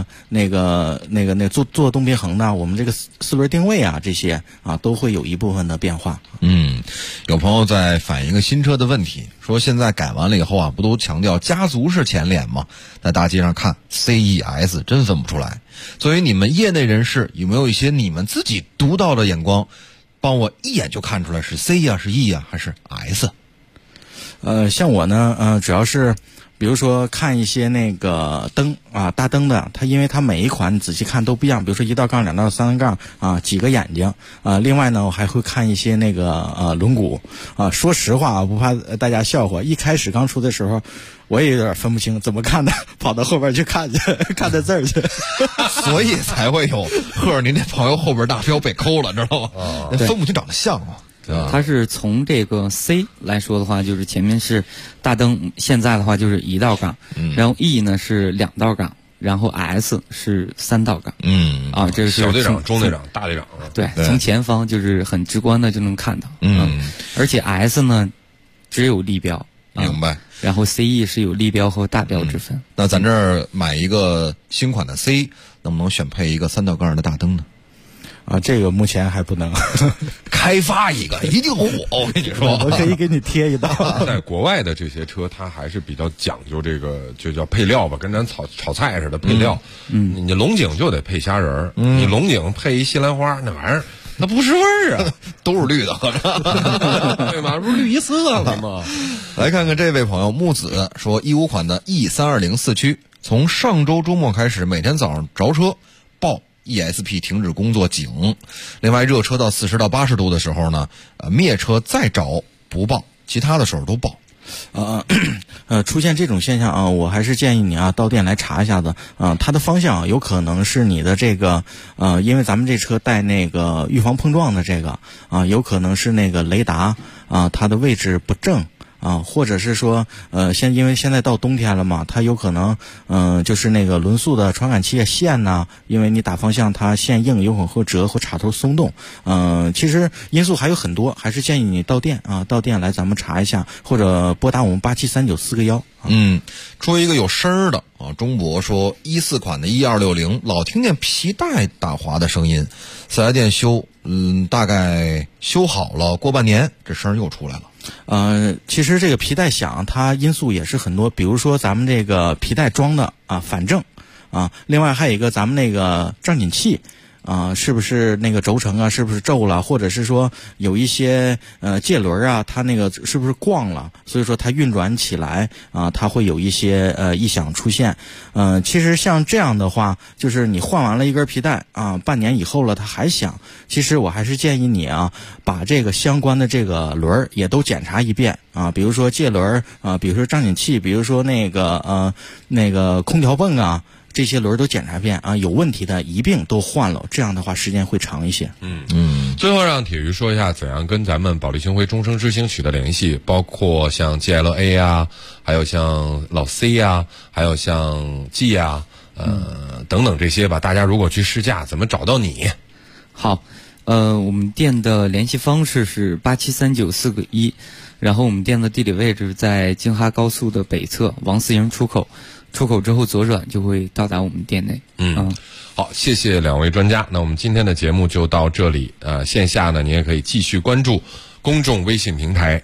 做动平衡的，我们这个四轮定位啊，这些啊都会有一部分的变化。 有朋友在反映一个新车的问题，说现在改完了以后啊，不都强调家族式前脸吗？在大街上看 CES 真分不出来。作为你们业内人士，有没有一些你们自己独到的眼光，帮我一眼就看出来是 C 啊，是 E 啊，还是 S？ 像我呢，主要是比如说看一些那个灯啊，大灯的，它因为它每一款你仔细看都不一样，比如说1道杠、2道、3道杠啊，几个眼睛啊。另外呢，我还会看一些那个轮毂啊。说实话啊，不怕大家笑话，一开始刚出的时候，我也有点分不清怎么看的，跑到后边去看去，看的字儿去， 所以才会有赫尔您这朋友后边大标被抠了，知道吗？分不清长得像吗？ 它是从这个 C 来说的话，就是前面是大灯，现在的话就是1道杠，然后 E 呢是2道杠，然后 S 是3道杠。这是小队长、中队长、大队长。 对，从前方就是很直观的就能看到。而且 S 呢只有立标， 明白。 然后 CE 是有立标和大标之分。 那咱这儿买一个新款的 C， 能不能选配一个3道杠的大灯呢？ 这个目前还不能开发一个，一定火！我跟你说， 我可以给你贴一道。 在国外的这些车，它还是比较讲究这个，就叫配料吧，跟咱炒菜似的配料。你龙井就得配虾仁儿，你龙井配一西兰花，那玩意儿那不是味儿啊， 都是绿的，合着对吗？不是绿一色了吗？ 来看看这位朋友木子说，15款的 E320 四驱，从上周周末开始，每天早上着车报ESP 停止工作警，另外热车到40到80度的时候呢，灭车再着不报，其他的时候都报。 出现这种现象啊，我还是建议你啊到店来查一下子啊，它的方向有可能是你的这个因为咱们这车带那个预防碰撞的这个啊，有可能是那个雷达啊它的位置不正。或者是说，因为现在到冬天了嘛，它有可能，就是那个轮速的传感器线呢，因为你打方向它线硬，有可能会折或插头松动，其实因素还有很多，还是建议你到店来咱们查一下，或者拨打我们873941。 说一个有声儿的啊，中博说14款的1260，老听见皮带打滑的声音，四 S 店修，大概修好了过半年，这声又出来了。 其实这个皮带响，它因素也是很多，比如说咱们这个皮带装的反正另外还有一个咱们那个胀紧器是不是那个轴承啊，是不是皱了，或者是说有一些介轮啊，它那个是不是逛了，所以说它运转起来它会有一些异响出现。其实像这样的话，就是你换完了一根皮带半年以后了它还响，其实我还是建议你把这个相关的这个轮也都检查一遍比如说介轮比如说胀紧器，比如说那个空调泵这些轮都检查遍有问题的一并都换了，这样的话时间会长一些。 最后让铁鱼说一下怎样跟咱们保利星辉终生之星取得联系，包括像 GLA 啊，还有像老 C 啊，还有像 G 啊，等等这些吧。大家如果去试驾，怎么找到你？ 好，我们店的联系方式是873941，然后我们店的地理位置在京哈高速的北侧王四营出口。出口之后左转就会到达我们店内。 好，谢谢两位专家。那我们今天的节目就到这里。线下呢，您也可以继续关注公众微信平台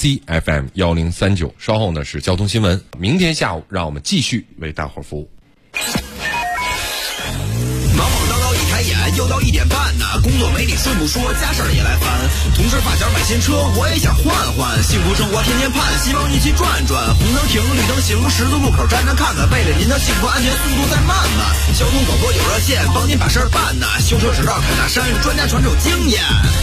ACFM1039。稍后呢是交通新闻。明天下午，让我们继续为大伙儿服务。 忙忙叨叨一抬眼，又到1点半呢。工作没你顺不说，家事儿也来烦。同事发小买新车，我也想换换。幸福生活天天盼，希望一起转转。红灯停，绿灯行，十字路口站站看看。为了您的幸福安全，速度再慢慢。交通广播有热线，帮您把事儿办呐。修车指导看大山，专家传授经验。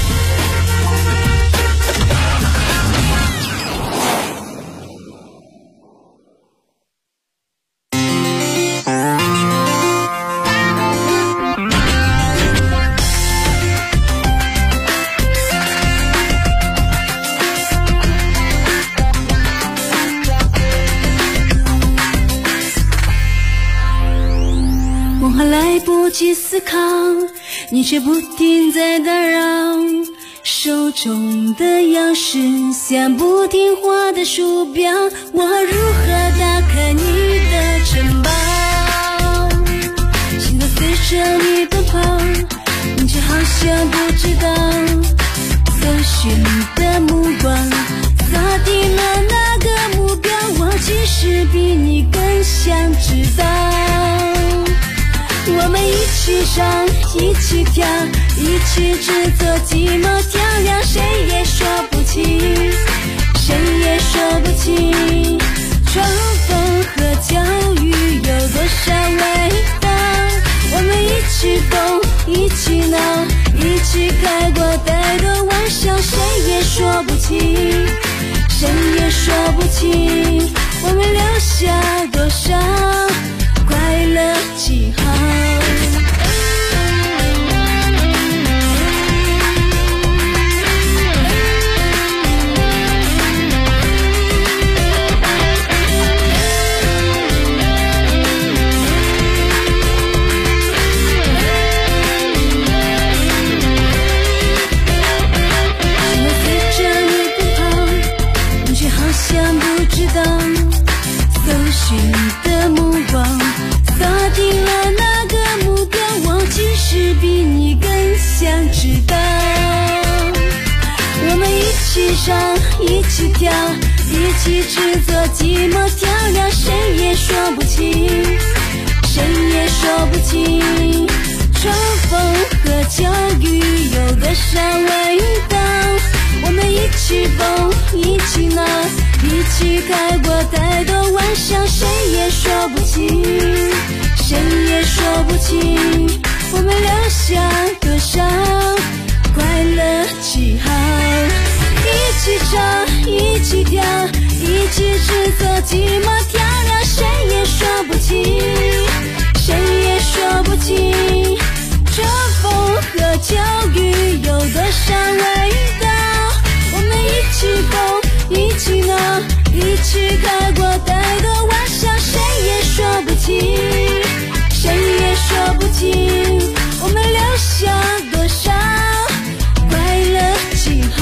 去思考，你却不停在打扰，手中的钥匙像不听话的鼠标，我如何打开你的城堡？ 起上，一起跳，一起制作寂寞调料，谁也说不清，谁也说不清，窗风和教育有多少味道，我们一起疯，一起闹，一起开过太多玩笑，谁也说不清，谁也说不清，我们留下多少快乐记号。搜寻的目光锁定了那个目标，我其实比你更想知道，我们一起上，一起跳，一起制作寂寞调料，谁也说不清，谁也说不清，窗风和教育有多少味道，我们一起疯，一起闹，一起开过太多玩笑，谁也说不清，谁也说不清，我们留下多少快乐记号，一起唱，一起跳，一起制作寂寞调料，谁也说不清，谁也说不清，这风和教育有多少味道，我们一起疯，一起闹，一起开过太多玩笑，谁也说不清，谁也说不清，我们留下多少快乐记号。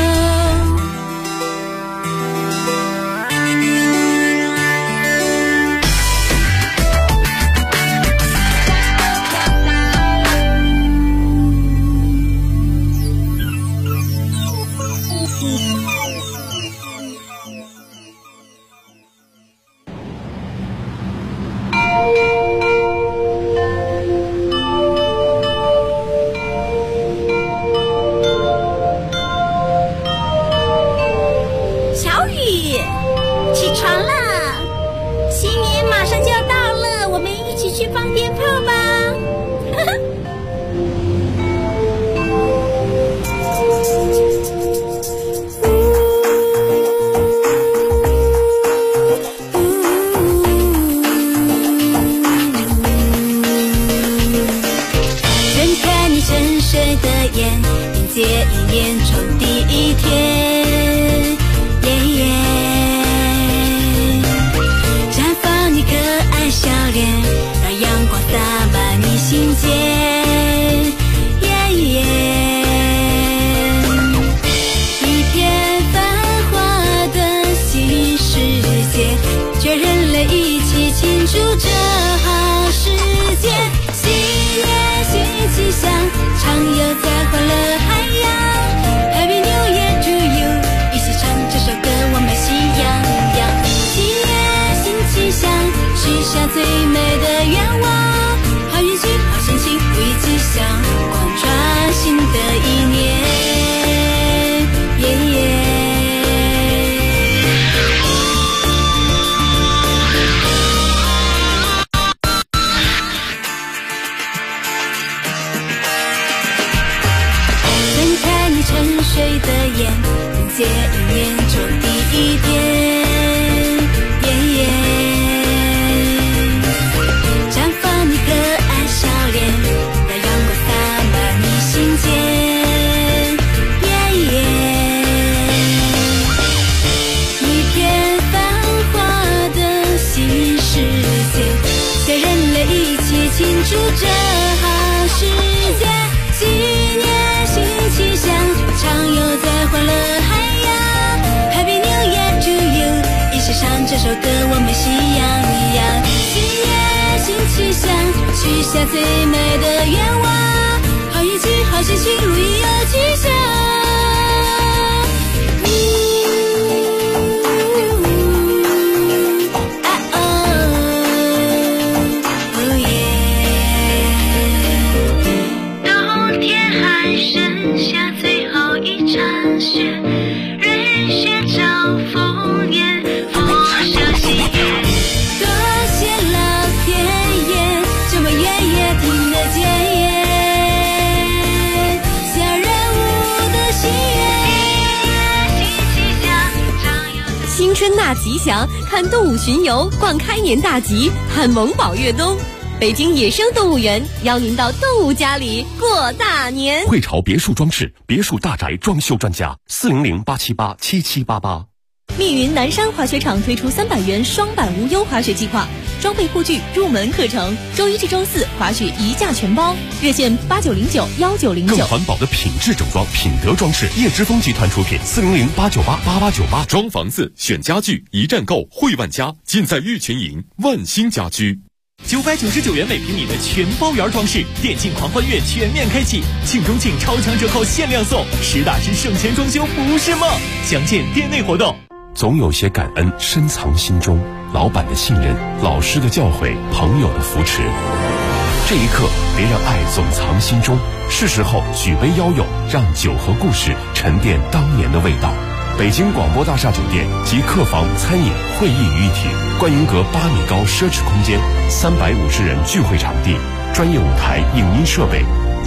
这首歌我们喜洋洋，喜悦新气象，许下最美的愿望，好运气好心情，如意有吉祥。 春纳吉祥，看动物巡游，逛开年大集，看萌宝越冬。北京野生动物园邀您到动物家里过大年。 汇潮别墅装饰，别墅大宅装修专家，400-878-7788。 密云南山滑雪场推出300元双板无忧滑雪计划，装备护具入门课程，周一至周四滑雪一价全包，热线8909-1909。 更环保的品质整装，品德装饰，叶之峰集团出品，400-898-8898。 装房子选家具，一站购汇万家，尽在玉群营万兴家居。 999元每平米的全包圆装饰，电竞狂欢月全面开启，庆中庆超强折扣限量送，10大支省钱装修不是梦，详见店内活动。 总有些感恩深藏心中，老板的信任，老师的教诲，朋友的扶持。这一刻，别让爱总藏心中，是时候举杯邀友，让酒和故事沉淀当年的味道。北京广播大厦酒店集客房、餐饮、会议于一体，观云阁8米高奢侈空间，350人聚会场地，专业舞台、影音设备，